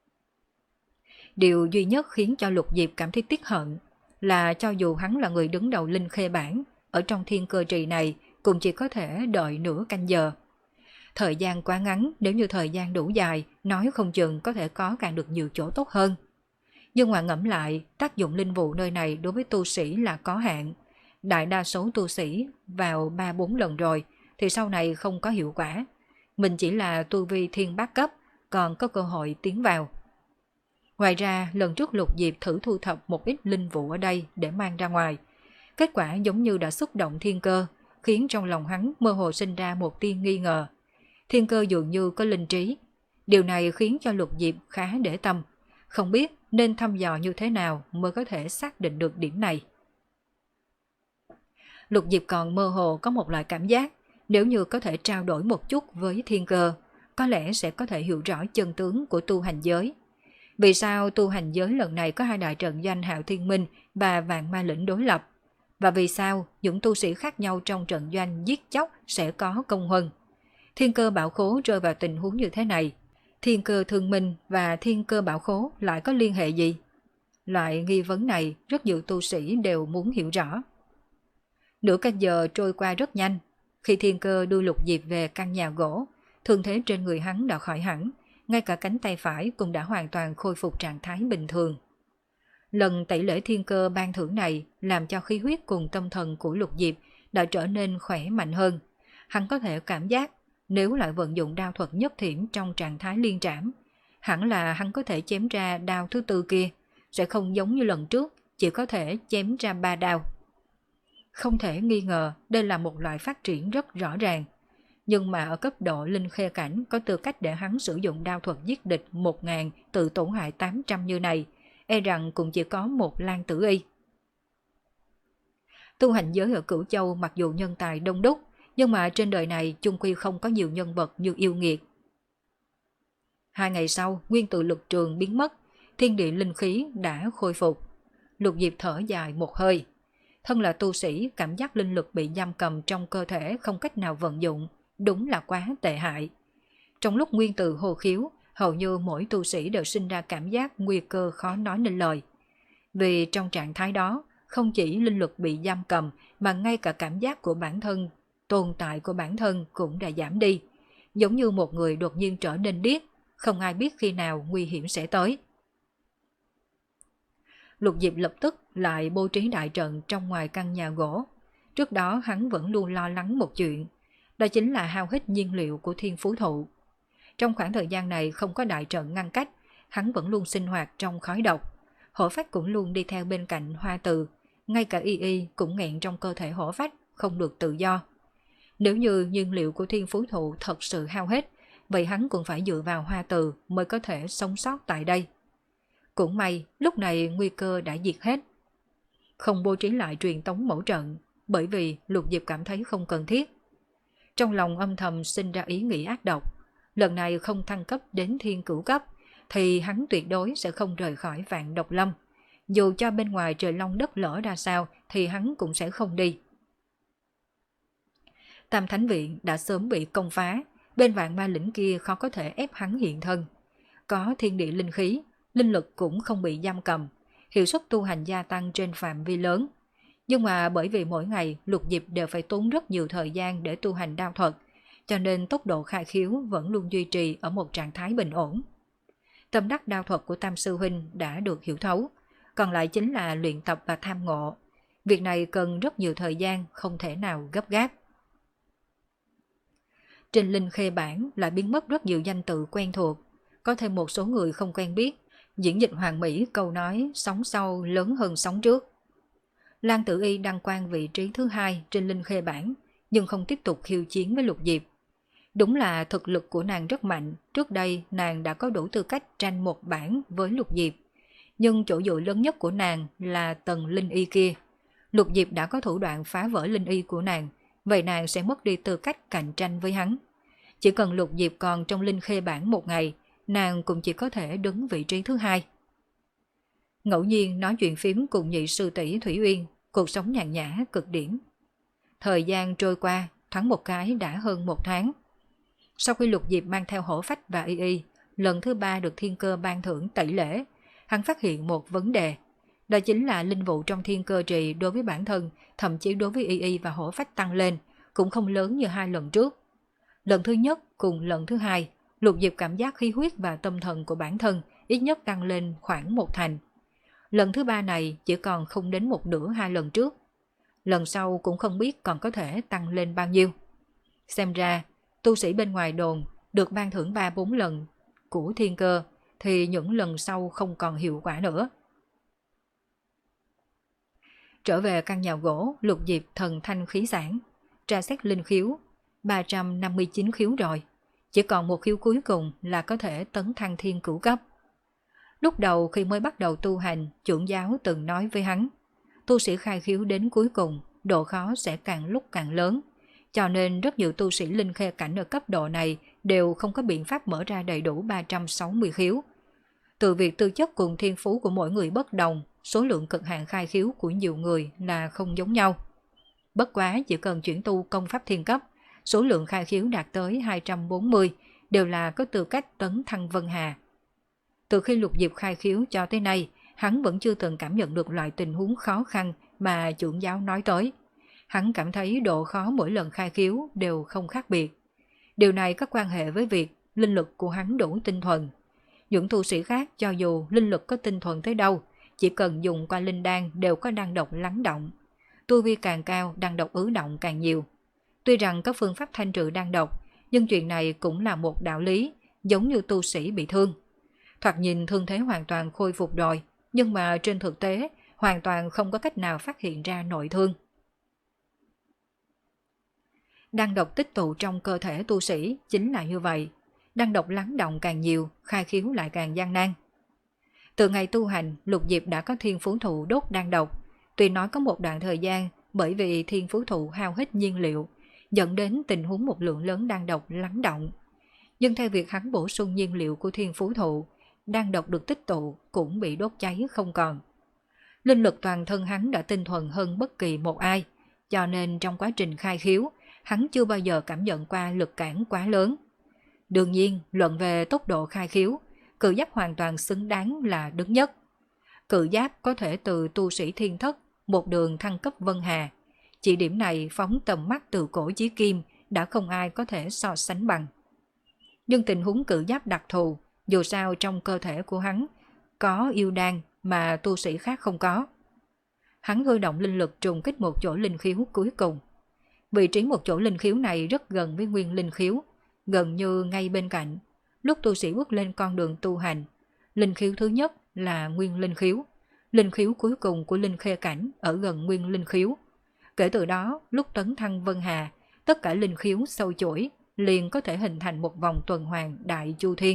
S1: Điều duy nhất khiến cho Lục Diệp cảm thấy tiếc hận là cho dù hắn là người đứng đầu linh khê bản, ở trong thiên cơ trì này cũng chỉ có thể đợi nửa canh giờ. Thời gian quá ngắn, nếu như thời gian đủ dài, nói không chừng có thể có càng được nhiều chỗ tốt hơn. Nhưng mà ngẫm lại, tác dụng linh vụ nơi này đối với tu sĩ là có hạn. Đại đa số tu sĩ vào ba bốn lần rồi thì sau này không có hiệu quả. Mình chỉ là tu vi thiên bát cấp, còn có cơ hội tiến vào. Ngoài ra, lần trước Lục Diệp thử thu thập một ít linh vụ ở đây để mang ra ngoài. Kết quả giống như đã xúc động thiên cơ, khiến trong lòng hắn mơ hồ sinh ra một tia nghi ngờ. Thiên cơ dường như có linh trí. Điều này khiến cho Lục Diệp khá để tâm, không biết nên thăm dò như thế nào mới có thể xác định được điểm này. Lục Diệp còn mơ hồ có một loại cảm giác, nếu như có thể trao đổi một chút với thiên cơ, có lẽ sẽ có thể hiểu rõ chân tướng của tu hành giới. Vì sao tu hành giới lần này có hai đại trận doanh Hạo Thiên Minh và Vạn Ma Lĩnh đối lập? Và vì sao những tu sĩ khác nhau trong trận doanh giết chóc sẽ có công huân? Thiên cơ bảo khố rơi vào tình huống như thế này. Thiên cơ thương minh và thiên cơ bảo khố lại có liên hệ gì? Loại nghi vấn này rất nhiều tu sĩ đều muốn hiểu rõ. Nửa canh giờ trôi qua rất nhanh. Khi thiên cơ đưa Lục Diệp về căn nhà gỗ, thương thế trên người hắn đã khỏi hẳn, ngay cả cánh tay phải cũng đã hoàn toàn khôi phục trạng thái bình thường. Lần tẩy lễ thiên cơ ban thưởng này làm cho khí huyết cùng tâm thần của Lục Diệp đã trở nên khỏe mạnh hơn. Hắn có thể cảm giác nếu lại vận dụng đao thuật nhất thiểm trong trạng thái liên trảm, hẳn là hắn có thể chém ra đao thứ tư kia, sẽ không giống như lần trước, chỉ có thể chém ra ba đao. Không thể nghi ngờ đây là một loại phát triển rất rõ ràng. Nhưng mà ở cấp độ linh khê cảnh có tư cách để hắn sử dụng đao thuật giết địch một ngàn tự tổn hại tám trăm như này, e rằng cũng chỉ có một Lan Tử Y. Tu hành giới ở Cửu Châu mặc dù nhân tài đông đúc, nhưng mà trên đời này chung quy không có nhiều nhân vật như yêu nghiệt. Hai ngày sau, nguyên tử lực trường biến mất, thiên địa linh khí đã khôi phục. Lục Diệp thở dài một hơi. Thân là tu sĩ, cảm giác linh lực bị giam cầm trong cơ thể không cách nào vận dụng, đúng là quá tệ hại. Trong lúc nguyên tử hồ khiếu, hầu như mỗi tu sĩ đều sinh ra cảm giác nguy cơ khó nói nên lời. Vì trong trạng thái đó, không chỉ linh lực bị giam cầm mà ngay cả cảm giác của bản thân, tồn tại của bản thân cũng đã giảm đi. Giống như một người đột nhiên trở nên điếc, không ai biết khi nào nguy hiểm sẽ tới. Lục Diệp lập tức lại bố trí đại trận trong ngoài căn nhà gỗ. Trước đó hắn vẫn luôn lo lắng một chuyện, đó chính là hao hết nhiên liệu của thiên phú thụ. Trong khoảng thời gian này không có đại trận ngăn cách, hắn vẫn luôn sinh hoạt trong khói độc. Hổ phách cũng luôn đi theo bên cạnh Hoa Từ, ngay cả Y Y cũng nghẹn trong cơ thể hổ phách, không được tự do. Nếu như nhiên liệu của thiên phú thụ thật sự hao hết, vậy hắn cũng phải dựa vào Hoa Từ mới có thể sống sót tại đây. Cũng may, lúc này nguy cơ đã diệt hết. Không bố trí lại truyền tống mẫu trận, bởi vì Lục Diệp cảm thấy không cần thiết. Trong lòng âm thầm sinh ra ý nghĩ ác độc, lần này không thăng cấp đến thiên cửu cấp, thì hắn tuyệt đối sẽ không rời khỏi Vạn Độc Lâm. Dù cho bên ngoài trời long đất lở ra sao, thì hắn cũng sẽ không đi. Tam Thánh Viện đã sớm bị công phá, bên Vạn Ma Lĩnh kia khó có thể ép hắn hiện thân. Có thiên địa linh khí, linh lực cũng không bị giam cầm, hiệu suất tu hành gia tăng trên phạm vi lớn. Nhưng mà bởi vì mỗi ngày Lục Diệp đều phải tốn rất nhiều thời gian để tu hành đao thuật, cho nên tốc độ khai khiếu vẫn luôn duy trì ở một trạng thái bình ổn. Tâm đắc đao thuật của Tam Sư Huynh đã được hiểu thấu, còn lại chính là luyện tập và tham ngộ. Việc này cần rất nhiều thời gian, không thể nào gấp gáp. Trên linh khê bản lại biến mất rất nhiều danh tự quen thuộc, có thêm một số người không quen biết, diễn dịch hoàn mỹ câu nói sóng sau lớn hơn sóng trước. Lan Tử Y đăng quang vị trí thứ hai trên linh khê bản, nhưng không tiếp tục khiêu chiến với Lục Diệp. Đúng là thực lực của nàng rất mạnh, trước đây nàng đã có đủ tư cách tranh một bảng với Lục Diệp. Nhưng chỗ dựa lớn nhất của nàng là tầng linh y kia. Lục Diệp đã có thủ đoạn phá vỡ linh y của nàng, vậy nàng sẽ mất đi tư cách cạnh tranh với hắn. Chỉ cần Lục Diệp còn trong linh khê bảng một ngày, nàng cũng chỉ có thể đứng vị trí thứ hai. Ngẫu nhiên nói chuyện phím cùng nhị sư tỷ Thủy Uyên, cuộc sống nhàn nhã cực điểm. Thời gian trôi qua, thoáng một cái đã hơn một tháng. Sau khi Lục Diệp mang theo hổ phách và y y, lần thứ ba được thiên cơ ban thưởng tẩy lễ, hắn phát hiện một vấn đề. Đó chính là linh vụ trong thiên cơ trì đối với bản thân, thậm chí đối với y y và hổ phách tăng lên, cũng không lớn như hai lần trước. Lần thứ nhất cùng lần thứ hai, Lục Diệp cảm giác khí huyết và tâm thần của bản thân ít nhất tăng lên khoảng một thành. Lần thứ ba này chỉ còn không đến một nửa hai lần trước. Lần sau cũng không biết còn có thể tăng lên bao nhiêu. Xem ra, tu sĩ bên ngoài đồn được ban thưởng ba bốn lần của thiên cơ thì những lần sau không còn hiệu quả nữa. Trở về căn nhà gỗ, Lục Diệp thần thanh khí sản, tra xét linh khiếu, ba trăm năm mươi chín khiếu rồi. Chỉ còn một khiếu cuối cùng là có thể tấn thăng thiên cửu cấp. Lúc đầu khi mới bắt đầu tu hành, trưởng giáo từng nói với hắn, tu sĩ khai khiếu đến cuối cùng, độ khó sẽ càng lúc càng lớn. Cho nên rất nhiều tu sĩ linh khê cảnh ở cấp độ này đều không có biện pháp mở ra đầy đủ ba trăm sáu mươi khiếu. Từ việc tư chất cùng thiên phú của mỗi người bất đồng, số lượng cực hạn khai khiếu của nhiều người là không giống nhau. Bất quá chỉ cần chuyển tu công pháp thiên cấp, số lượng khai khiếu đạt tới hai trăm bốn mươi, đều là có tư cách tấn thăng Vân Hà. Từ khi Lục Diệp khai khiếu cho tới nay, hắn vẫn chưa từng cảm nhận được loại tình huống khó khăn mà trưởng giáo nói tới. Hắn cảm thấy độ khó mỗi lần khai khiếu đều không khác biệt. Điều này có quan hệ với việc linh lực của hắn đủ tinh thuần. Những tu sĩ khác cho dù linh lực có tinh thuần tới đâu, chỉ cần dùng qua linh đan đều có đan độc lắng động. Tu vi càng cao, đan độc ứ động càng nhiều. Tuy rằng có phương pháp thanh trừ đan độc, nhưng chuyện này cũng là một đạo lý, giống như tu sĩ bị thương. Thoạt nhìn thương thế hoàn toàn khôi phục rồi, nhưng mà trên thực tế hoàn toàn không có cách nào phát hiện ra nội thương. Đan độc tích tụ trong cơ thể tu sĩ chính là như vậy. Đan độc lắng động càng nhiều, khai khiếu lại càng gian nan. Từ ngày tu hành, Lục Diệp đã có thiên phú thụ đốt đan độc. Tuy nói có một đoạn thời gian bởi vì thiên phú thụ hao hết nhiên liệu, dẫn đến tình huống một lượng lớn đan độc lắng động. Nhưng theo việc hắn bổ sung nhiên liệu của thiên phú thụ, đan độc được tích tụ cũng bị đốt cháy không còn. Linh lực toàn thân hắn đã tinh thuần hơn bất kỳ một ai, cho nên trong quá trình khai khiếu, hắn chưa bao giờ cảm nhận qua lực cản quá lớn. Đương nhiên, luận về tốc độ khai khiếu, cự giáp hoàn toàn xứng đáng là đứng nhất. Cự giáp có thể từ tu sĩ thiên thất, một đường thăng cấp Vân Hà. Chỉ điểm này phóng tầm mắt từ cổ chí kim đã không ai có thể so sánh bằng. Nhưng tình huống cự giáp đặc thù, dù sao trong cơ thể của hắn có yêu đan mà tu sĩ khác không có. Hắn huy động linh lực trùng kích một chỗ linh khiếu cuối cùng. Vị trí một chỗ linh khiếu này rất gần với nguyên linh khiếu, gần như ngay bên cạnh. Lúc tu sĩ bước lên con đường tu hành, linh khiếu thứ nhất là nguyên linh khiếu, linh khiếu cuối cùng của linh khê cảnh ở gần nguyên linh khiếu. Kể từ đó, lúc tấn thăng Vân Hà, tất cả linh khiếu sâu chuỗi liền có thể hình thành một vòng tuần hoàn đại chu thiên.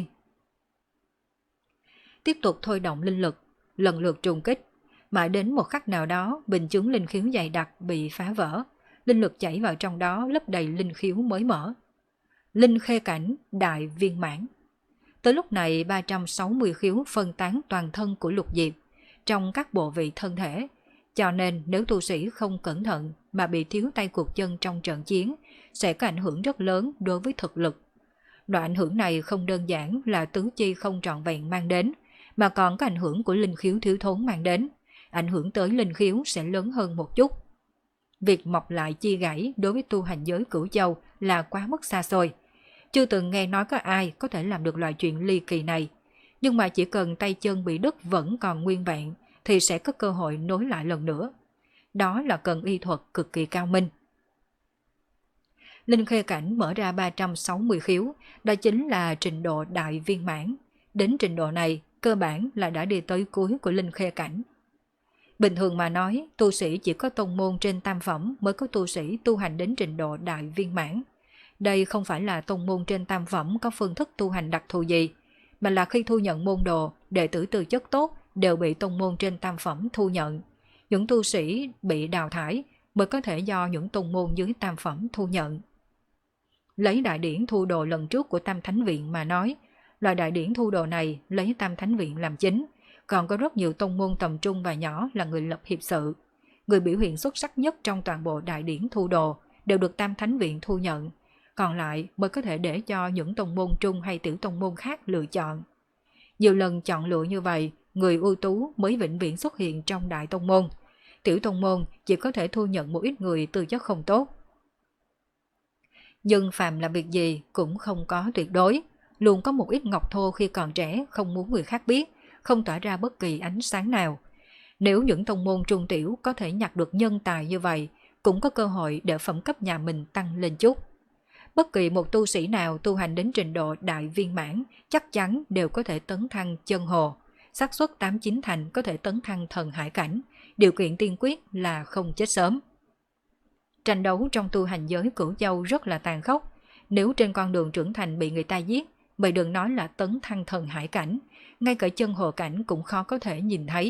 S1: Tiếp tục thôi động linh lực, lần lượt trùng kích, mãi đến một khắc nào đó bình chướng linh khiếu dày đặc bị phá vỡ, linh lực chảy vào trong đó lấp đầy linh khiếu mới mở. Linh khê cảnh đại viên mãn. Tới lúc này ba trăm sáu mươi khiếu phân tán toàn thân của Lục Diệp trong các bộ vị thân thể, cho nên nếu tu sĩ không cẩn thận mà bị thiếu tay cụt chân trong trận chiến sẽ có ảnh hưởng rất lớn đối với thực lực. Loại ảnh hưởng này không đơn giản là tứ chi không trọn vẹn mang đến, mà còn có ảnh hưởng của linh khiếu thiếu thốn mang đến. Ảnh hưởng tới linh khiếu sẽ lớn hơn một chút. Việc mọc lại chi gãy đối với tu hành giới Cửu Châu là quá mức xa xôi. Chưa từng nghe nói có ai có thể làm được loại chuyện ly kỳ này. Nhưng mà chỉ cần tay chân bị đứt vẫn còn nguyên vẹn thì sẽ có cơ hội nối lại lần nữa. Đó là cần y thuật cực kỳ cao minh. Linh khê cảnh mở ra ba trăm sáu mươi khiếu, đó chính là trình độ đại viên mãn. Đến trình độ này, cơ bản là đã đi tới cuối của linh khê cảnh. Bình thường mà nói, tu sĩ chỉ có tông môn trên tam phẩm mới có tu sĩ tu hành đến trình độ đại viên mãn. Đây không phải là tông môn trên tam phẩm có phương thức tu hành đặc thù gì, mà là khi thu nhận môn đồ, đệ tử tư chất tốt đều bị tông môn trên tam phẩm thu nhận. Những tu sĩ bị đào thải mới có thể do những tông môn dưới tam phẩm thu nhận. Lấy đại điển thu đồ lần trước của Tam Thánh Viện mà nói, loại đại điển thu đồ này lấy Tam Thánh Viện làm chính, còn có rất nhiều tông môn tầm trung và nhỏ là người lập hiệp sự. Người biểu hiện xuất sắc nhất trong toàn bộ đại điển thu đồ đều được Tam Thánh Viện thu nhận, còn lại mới có thể để cho những tông môn trung hay tiểu tông môn khác lựa chọn. Nhiều lần chọn lựa như vậy, người ưu tú mới vĩnh viễn xuất hiện trong đại tông môn. Tiểu tông môn chỉ có thể thu nhận một ít người tư chất không tốt. Nhưng phàm làm việc gì cũng không có tuyệt đối, luôn có một ít ngọc thô khi còn trẻ không muốn người khác biết, không tỏa ra bất kỳ ánh sáng nào. Nếu những tông môn trung tiểu có thể nhặt được nhân tài như vậy, cũng có cơ hội để phẩm cấp nhà mình tăng lên chút. Bất kỳ một tu sĩ nào tu hành đến trình độ đại viên mãn chắc chắn đều có thể tấn thăng chân hồ, xác suất tám chín thành có thể tấn thăng thần hải cảnh, điều kiện tiên quyết là không chết sớm. Tranh đấu trong tu hành giới Cửu Châu rất là tàn khốc, nếu trên con đường trưởng thành bị người ta giết, vậy đừng nói là tấn thăng thần hải cảnh, ngay cả chân hồ cảnh cũng khó có thể nhìn thấy.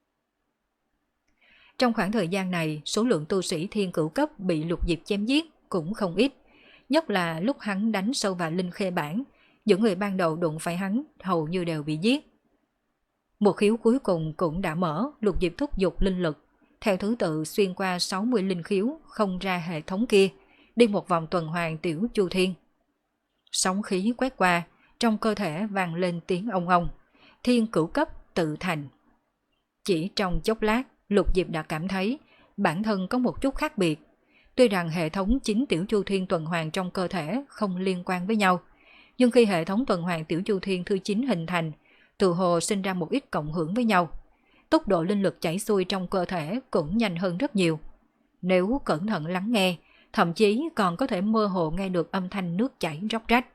S1: Trong khoảng thời gian này, số lượng tu sĩ thiên cửu cấp bị Lục Diệp chém giết cũng không ít, nhất là lúc hắn đánh sâu vào linh khê bản, những người ban đầu đụng phải hắn hầu như đều bị giết. Một khiếu cuối cùng cũng đã mở, Lục Diệp thúc giục linh lực, theo thứ tự xuyên qua sáu mươi linh khiếu không ra hệ thống kia, đi một vòng tuần hoàn tiểu chu thiên. Sóng khí quét qua, trong cơ thể vang lên tiếng ong ong, thiên cửu cấp tự thành. Chỉ trong chốc lát, Lục Diệp đã cảm thấy bản thân có một chút khác biệt. Tuy rằng hệ thống chín tiểu chu thiên tuần hoàn trong cơ thể không liên quan với nhau, nhưng khi hệ thống tuần hoàn tiểu chu thiên thứ chín hình thành, tự hồ sinh ra một ít cộng hưởng với nhau. Tốc độ linh lực chảy xuôi trong cơ thể cũng nhanh hơn rất nhiều. Nếu cẩn thận lắng nghe, thậm chí còn có thể mơ hồ nghe được âm thanh nước chảy róc rách.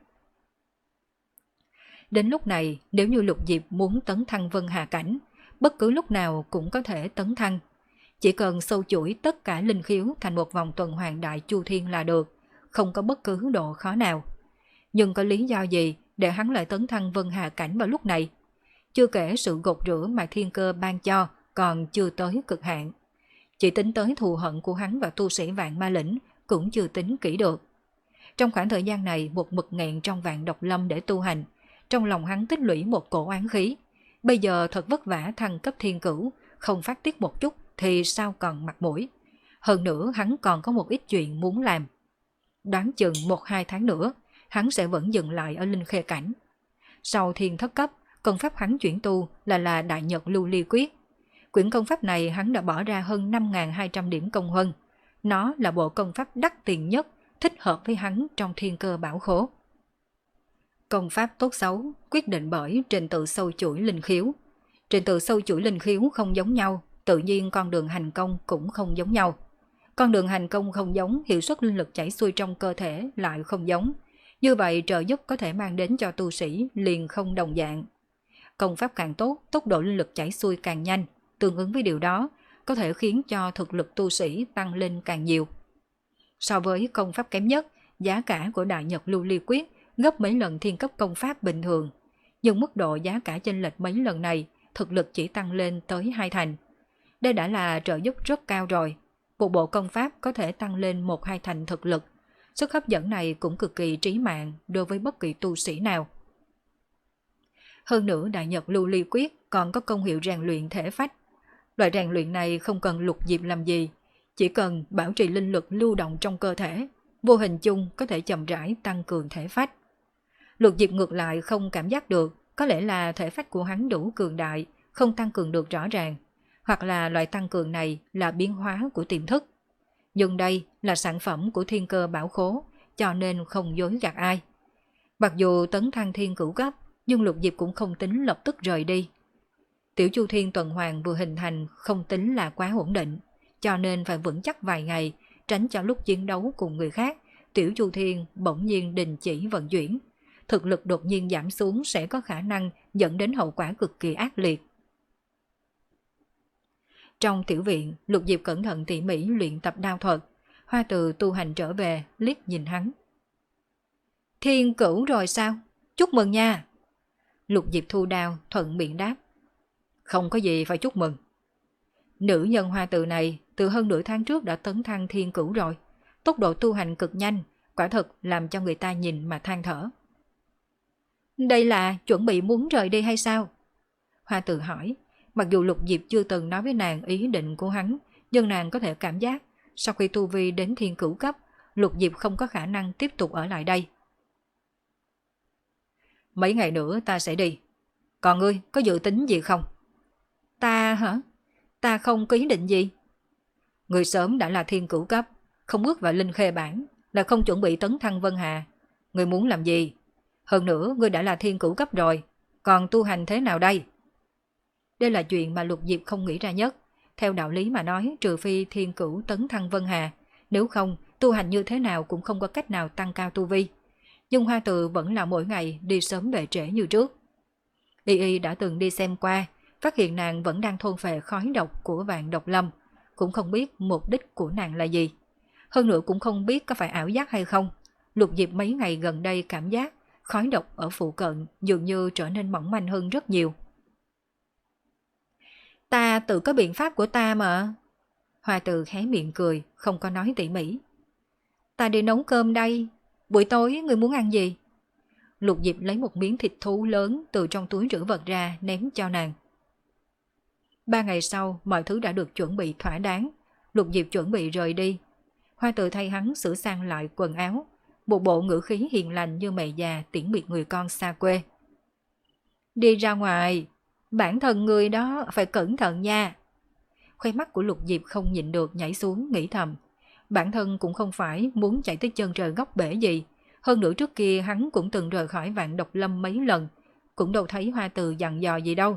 S1: Đến lúc này, nếu như Lục Diệp muốn tấn thăng Vân Hà Cảnh, bất cứ lúc nào cũng có thể tấn thăng. Chỉ cần sâu chuỗi tất cả linh khiếu thành một vòng tuần hoàn đại chu thiên là được, không có bất cứ độ khó nào. Nhưng có lý do gì để hắn lại tấn thăng Vân Hà Cảnh vào lúc này? Chưa kể sự gột rửa mà thiên cơ ban cho còn chưa tới cực hạn. Chỉ tính tới thù hận của hắn và tu sĩ Vạn Ma Lĩnh cũng chưa tính kỹ được. Trong khoảng thời gian này một mực nghẹn trong Vạn Độc Lâm để tu hành, trong lòng hắn tích lũy một cổ oán khí. Bây giờ thật vất vả thăng cấp thiên cửu, không phát tiết một chút thì sao còn mặt mũi. Hơn nữa hắn còn có một ít chuyện muốn làm. Đoán chừng một hai tháng nữa, hắn sẽ vẫn dừng lại ở Linh Khê Cảnh. Sau thiên thất cấp, công pháp hắn chuyển tu là là Đại Nhật Lưu Ly Quyết. Quyển công pháp này hắn đã bỏ ra hơn năm nghìn hai trăm điểm công huân. Nó là bộ công pháp đắt tiền nhất, thích hợp với hắn trong thiên cơ bảo khố. Công pháp tốt xấu quyết định bởi trình tự sâu chuỗi linh khiếu. Trình tự sâu chuỗi linh khiếu không giống nhau, tự nhiên con đường hành công cũng không giống nhau. Con đường hành công không giống, hiệu suất linh lực chảy xuôi trong cơ thể lại không giống. Như vậy trợ giúp có thể mang đến cho tu sĩ liền không đồng dạng. Công pháp càng tốt, tốc độ linh lực chảy xuôi càng nhanh, tương ứng với điều đó, có thể khiến cho thực lực tu sĩ tăng lên càng nhiều. So với công pháp kém nhất, giá cả của Đại Nhật Lưu Ly Quyết gấp mấy lần thiên cấp công pháp bình thường. Nhưng mức độ giá cả chênh lệch mấy lần này, thực lực chỉ tăng lên tới hai thành. Đây đã là trợ giúp rất cao rồi. Một bộ công pháp có thể tăng lên một hai thành thực lực. Sức hấp dẫn này cũng cực kỳ trí mạng đối với bất kỳ tu sĩ nào. Hơn nữa Đại Nhật Lưu Ly Quyết còn có công hiệu rèn luyện thể phách. Loại rèn luyện này không cần Lục Diệp làm gì, chỉ cần bảo trì linh lực lưu động trong cơ thể, vô hình chung có thể chậm rãi tăng cường thể phách. Lục Diệp ngược lại không cảm giác được, có lẽ là thể phách của hắn đủ cường đại, không tăng cường được rõ ràng, hoặc là loại tăng cường này là biến hóa của tiềm thức. Nhưng đây là sản phẩm của thiên cơ bảo khố, cho nên không dối gạt ai. Mặc dù tấn thăng thiên cửu cấp, nhưng Lục Diệp cũng không tính lập tức rời đi. Tiểu Chu Thiên tuần hoàn vừa hình thành không tính là quá ổn định, cho nên phải vững chắc vài ngày, tránh cho lúc chiến đấu cùng người khác, Tiểu Chu Thiên bỗng nhiên đình chỉ vận chuyển. Thực lực đột nhiên giảm xuống sẽ có khả năng dẫn đến hậu quả cực kỳ ác liệt. Trong tiểu viện, Lục Diệp cẩn thận tỉ mỉ luyện tập đao thuật. Hoa Từ tu hành trở về, liếc nhìn hắn. Thiên cửu rồi sao? Chúc mừng nha. Lục Diệp thu đao thuận miệng đáp. Không có gì phải chúc mừng. Nữ nhân hoa tự này từ hơn nửa tháng trước đã tấn thăng thiên cửu rồi. Tốc độ tu hành cực nhanh, quả thật làm cho người ta nhìn mà than thở. Đây là chuẩn bị muốn rời đi hay sao? Hoa tự hỏi. Mặc dù Lục Diệp chưa từng nói với nàng ý định của hắn, nhưng nàng có thể cảm giác sau khi tu vi đến thiên cửu cấp, Lục Diệp không có khả năng tiếp tục ở lại đây. Mấy ngày nữa ta sẽ đi. Còn ngươi có dự tính gì không? Ta hả? Ta không có ý định gì. Ngươi sớm đã là thiên cửu cấp, không bước vào linh khê bản, là không chuẩn bị tấn thăng Vân Hà. Ngươi muốn làm gì? Hơn nữa ngươi đã là thiên cửu cấp rồi, còn tu hành thế nào đây? Đây là chuyện mà Lục Diệp không nghĩ ra nhất. Theo đạo lý mà nói, trừ phi thiên cửu tấn thăng Vân Hà, nếu không tu hành như thế nào cũng không có cách nào tăng cao tu vi. Nhưng Hoa Từ vẫn là mỗi ngày đi sớm về trễ như trước. Y Y đã từng đi xem qua, phát hiện nàng vẫn đang thôn phệ khói độc của vạn độc lâm, cũng không biết mục đích của nàng là gì. Hơn nữa cũng không biết có phải ảo giác hay không. Lục Diệp mấy ngày gần đây cảm giác khói độc ở phụ cận dường như trở nên mỏng manh hơn rất nhiều. Ta tự có biện pháp của ta mà. Hoa Từ hé miệng cười, không có nói tỉ mỉ. Ta đi nấu cơm đây. Buổi tối người muốn ăn gì? Lục Diệp lấy một miếng thịt thú lớn từ trong túi trữ vật ra ném cho nàng. Ba ngày sau, mọi thứ đã được chuẩn bị thỏa đáng. Lục Diệp chuẩn bị rời đi. Hoa Từ thay hắn sửa sang lại quần áo, một bộ ngữ khí hiền lành như mẹ già tiễn biệt người con xa quê. Đi ra ngoài, bản thân người đó phải cẩn thận nha. Khóe mắt của Lục Diệp không nhịn được nhảy xuống nghĩ thầm. Bản thân cũng không phải muốn chạy tới chân trời góc bể gì. Hơn nữa trước kia hắn cũng từng rời khỏi vạn độc lâm mấy lần, cũng đâu thấy Hoa Từ dặn dò gì đâu.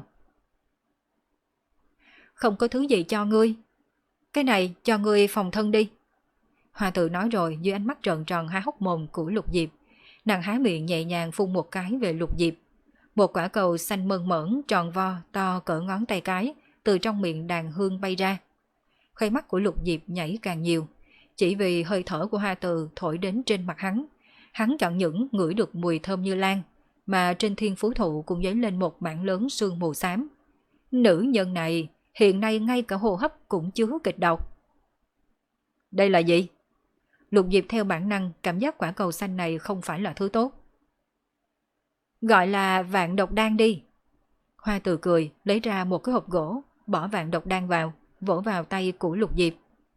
S1: Không có thứ gì cho ngươi. Cái này cho ngươi phòng thân đi. Hoa Từ nói rồi dưới ánh mắt trợn tròn há hốc mồm của Lục Diệp. Nàng há miệng nhẹ nhàng phun một cái về Lục Diệp. Một quả cầu xanh mơn mởn tròn vo to cỡ ngón tay cái từ trong miệng đàn hương bay ra. Khóe mắt của Lục Diệp nhảy càng nhiều. Chỉ vì hơi thở của Hoa Từ thổi đến trên mặt hắn, hắn chẳng những ngửi được mùi thơm như lan, mà trên thiên phú thụ cũng dấy lên một mảng lớn sương mù xám. Nữ nhân này hiện nay ngay cả hô hấp cũng chứa kịch độc. Đây là gì? Lục Diệp theo bản năng cảm giác quả cầu xanh này không phải là thứ tốt. Gọi là vạn độc đan đi. Hoa Từ cười, lấy ra một cái hộp gỗ, bỏ vạn độc đan vào, vỗ vào tay của Lục Diệp.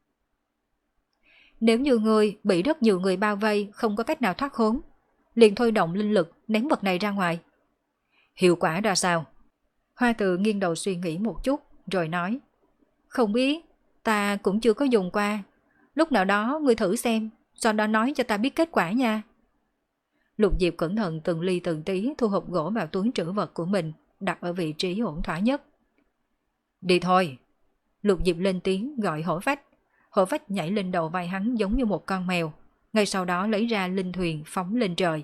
S1: Nếu như ngươi bị rất nhiều người bao vây không có cách nào thoát khốn, liền thôi động linh lực ném vật này ra ngoài. Hiệu quả ra sao? Hoa Từ nghiêng đầu suy nghĩ một chút rồi nói. Không biết, ta cũng chưa có dùng qua. Lúc nào đó ngươi thử xem, sau đó nói cho ta biết kết quả nha. Lục Diệp cẩn thận từng ly từng tí thu hộp gỗ vào túi trữ vật của mình, đặt ở vị trí ổn thỏa nhất. Đi thôi. Lục Diệp lên tiếng gọi Hổ Phách. Hổ Phách nhảy lên đầu vai hắn giống như một con mèo, ngay sau đó lấy ra linh thuyền phóng lên trời.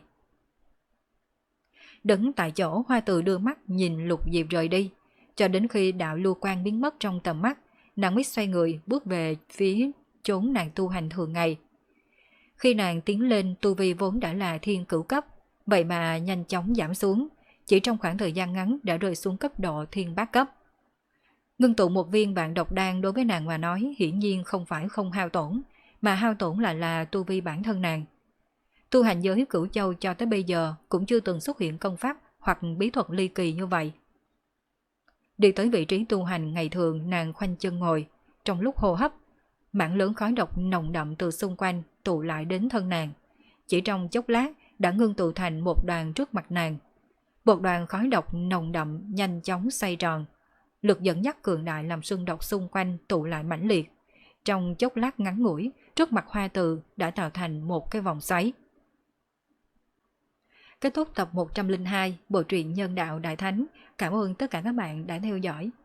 S1: Đứng tại chỗ, Hoa Từ đưa mắt nhìn Lục Diệp rời đi, cho đến khi đạo lưu quang biến mất trong tầm mắt, nàng mới xoay người bước về phía chốn nàng tu hành thường ngày. Khi nàng tiến lên, tu vi vốn đã là thiên cửu cấp, vậy mà nhanh chóng giảm xuống, chỉ trong khoảng thời gian ngắn đã rơi xuống cấp độ thiên bát cấp. Ngưng tụ một viên vạn độc đan đối với nàng mà nói hiển nhiên không phải không hao tổn, mà hao tổn lại là, là tu vi bản thân nàng. Tu hành giới Cửu Châu cho tới bây giờ cũng chưa từng xuất hiện công pháp hoặc bí thuật ly kỳ như vậy. Đi tới vị trí tu hành ngày thường, nàng khoanh chân ngồi, trong lúc hô hấp, mảng lớn khói độc nồng đậm từ xung quanh tụ lại đến thân nàng. Chỉ trong chốc lát đã ngưng tụ thành một đoàn trước mặt nàng. Một đoàn khói độc nồng đậm nhanh chóng xoay tròn, lực dẫn dắt cường đại làm xương độc xung quanh tụ lại mãnh liệt. Trong chốc lát ngắn ngủi, trước mặt Hoa Từ đã tạo thành một cái vòng xoáy. Kết thúc tập một trăm lẻ hai Bộ truyện Nhân Đạo Đại Thánh. Cảm ơn tất cả các bạn đã theo dõi.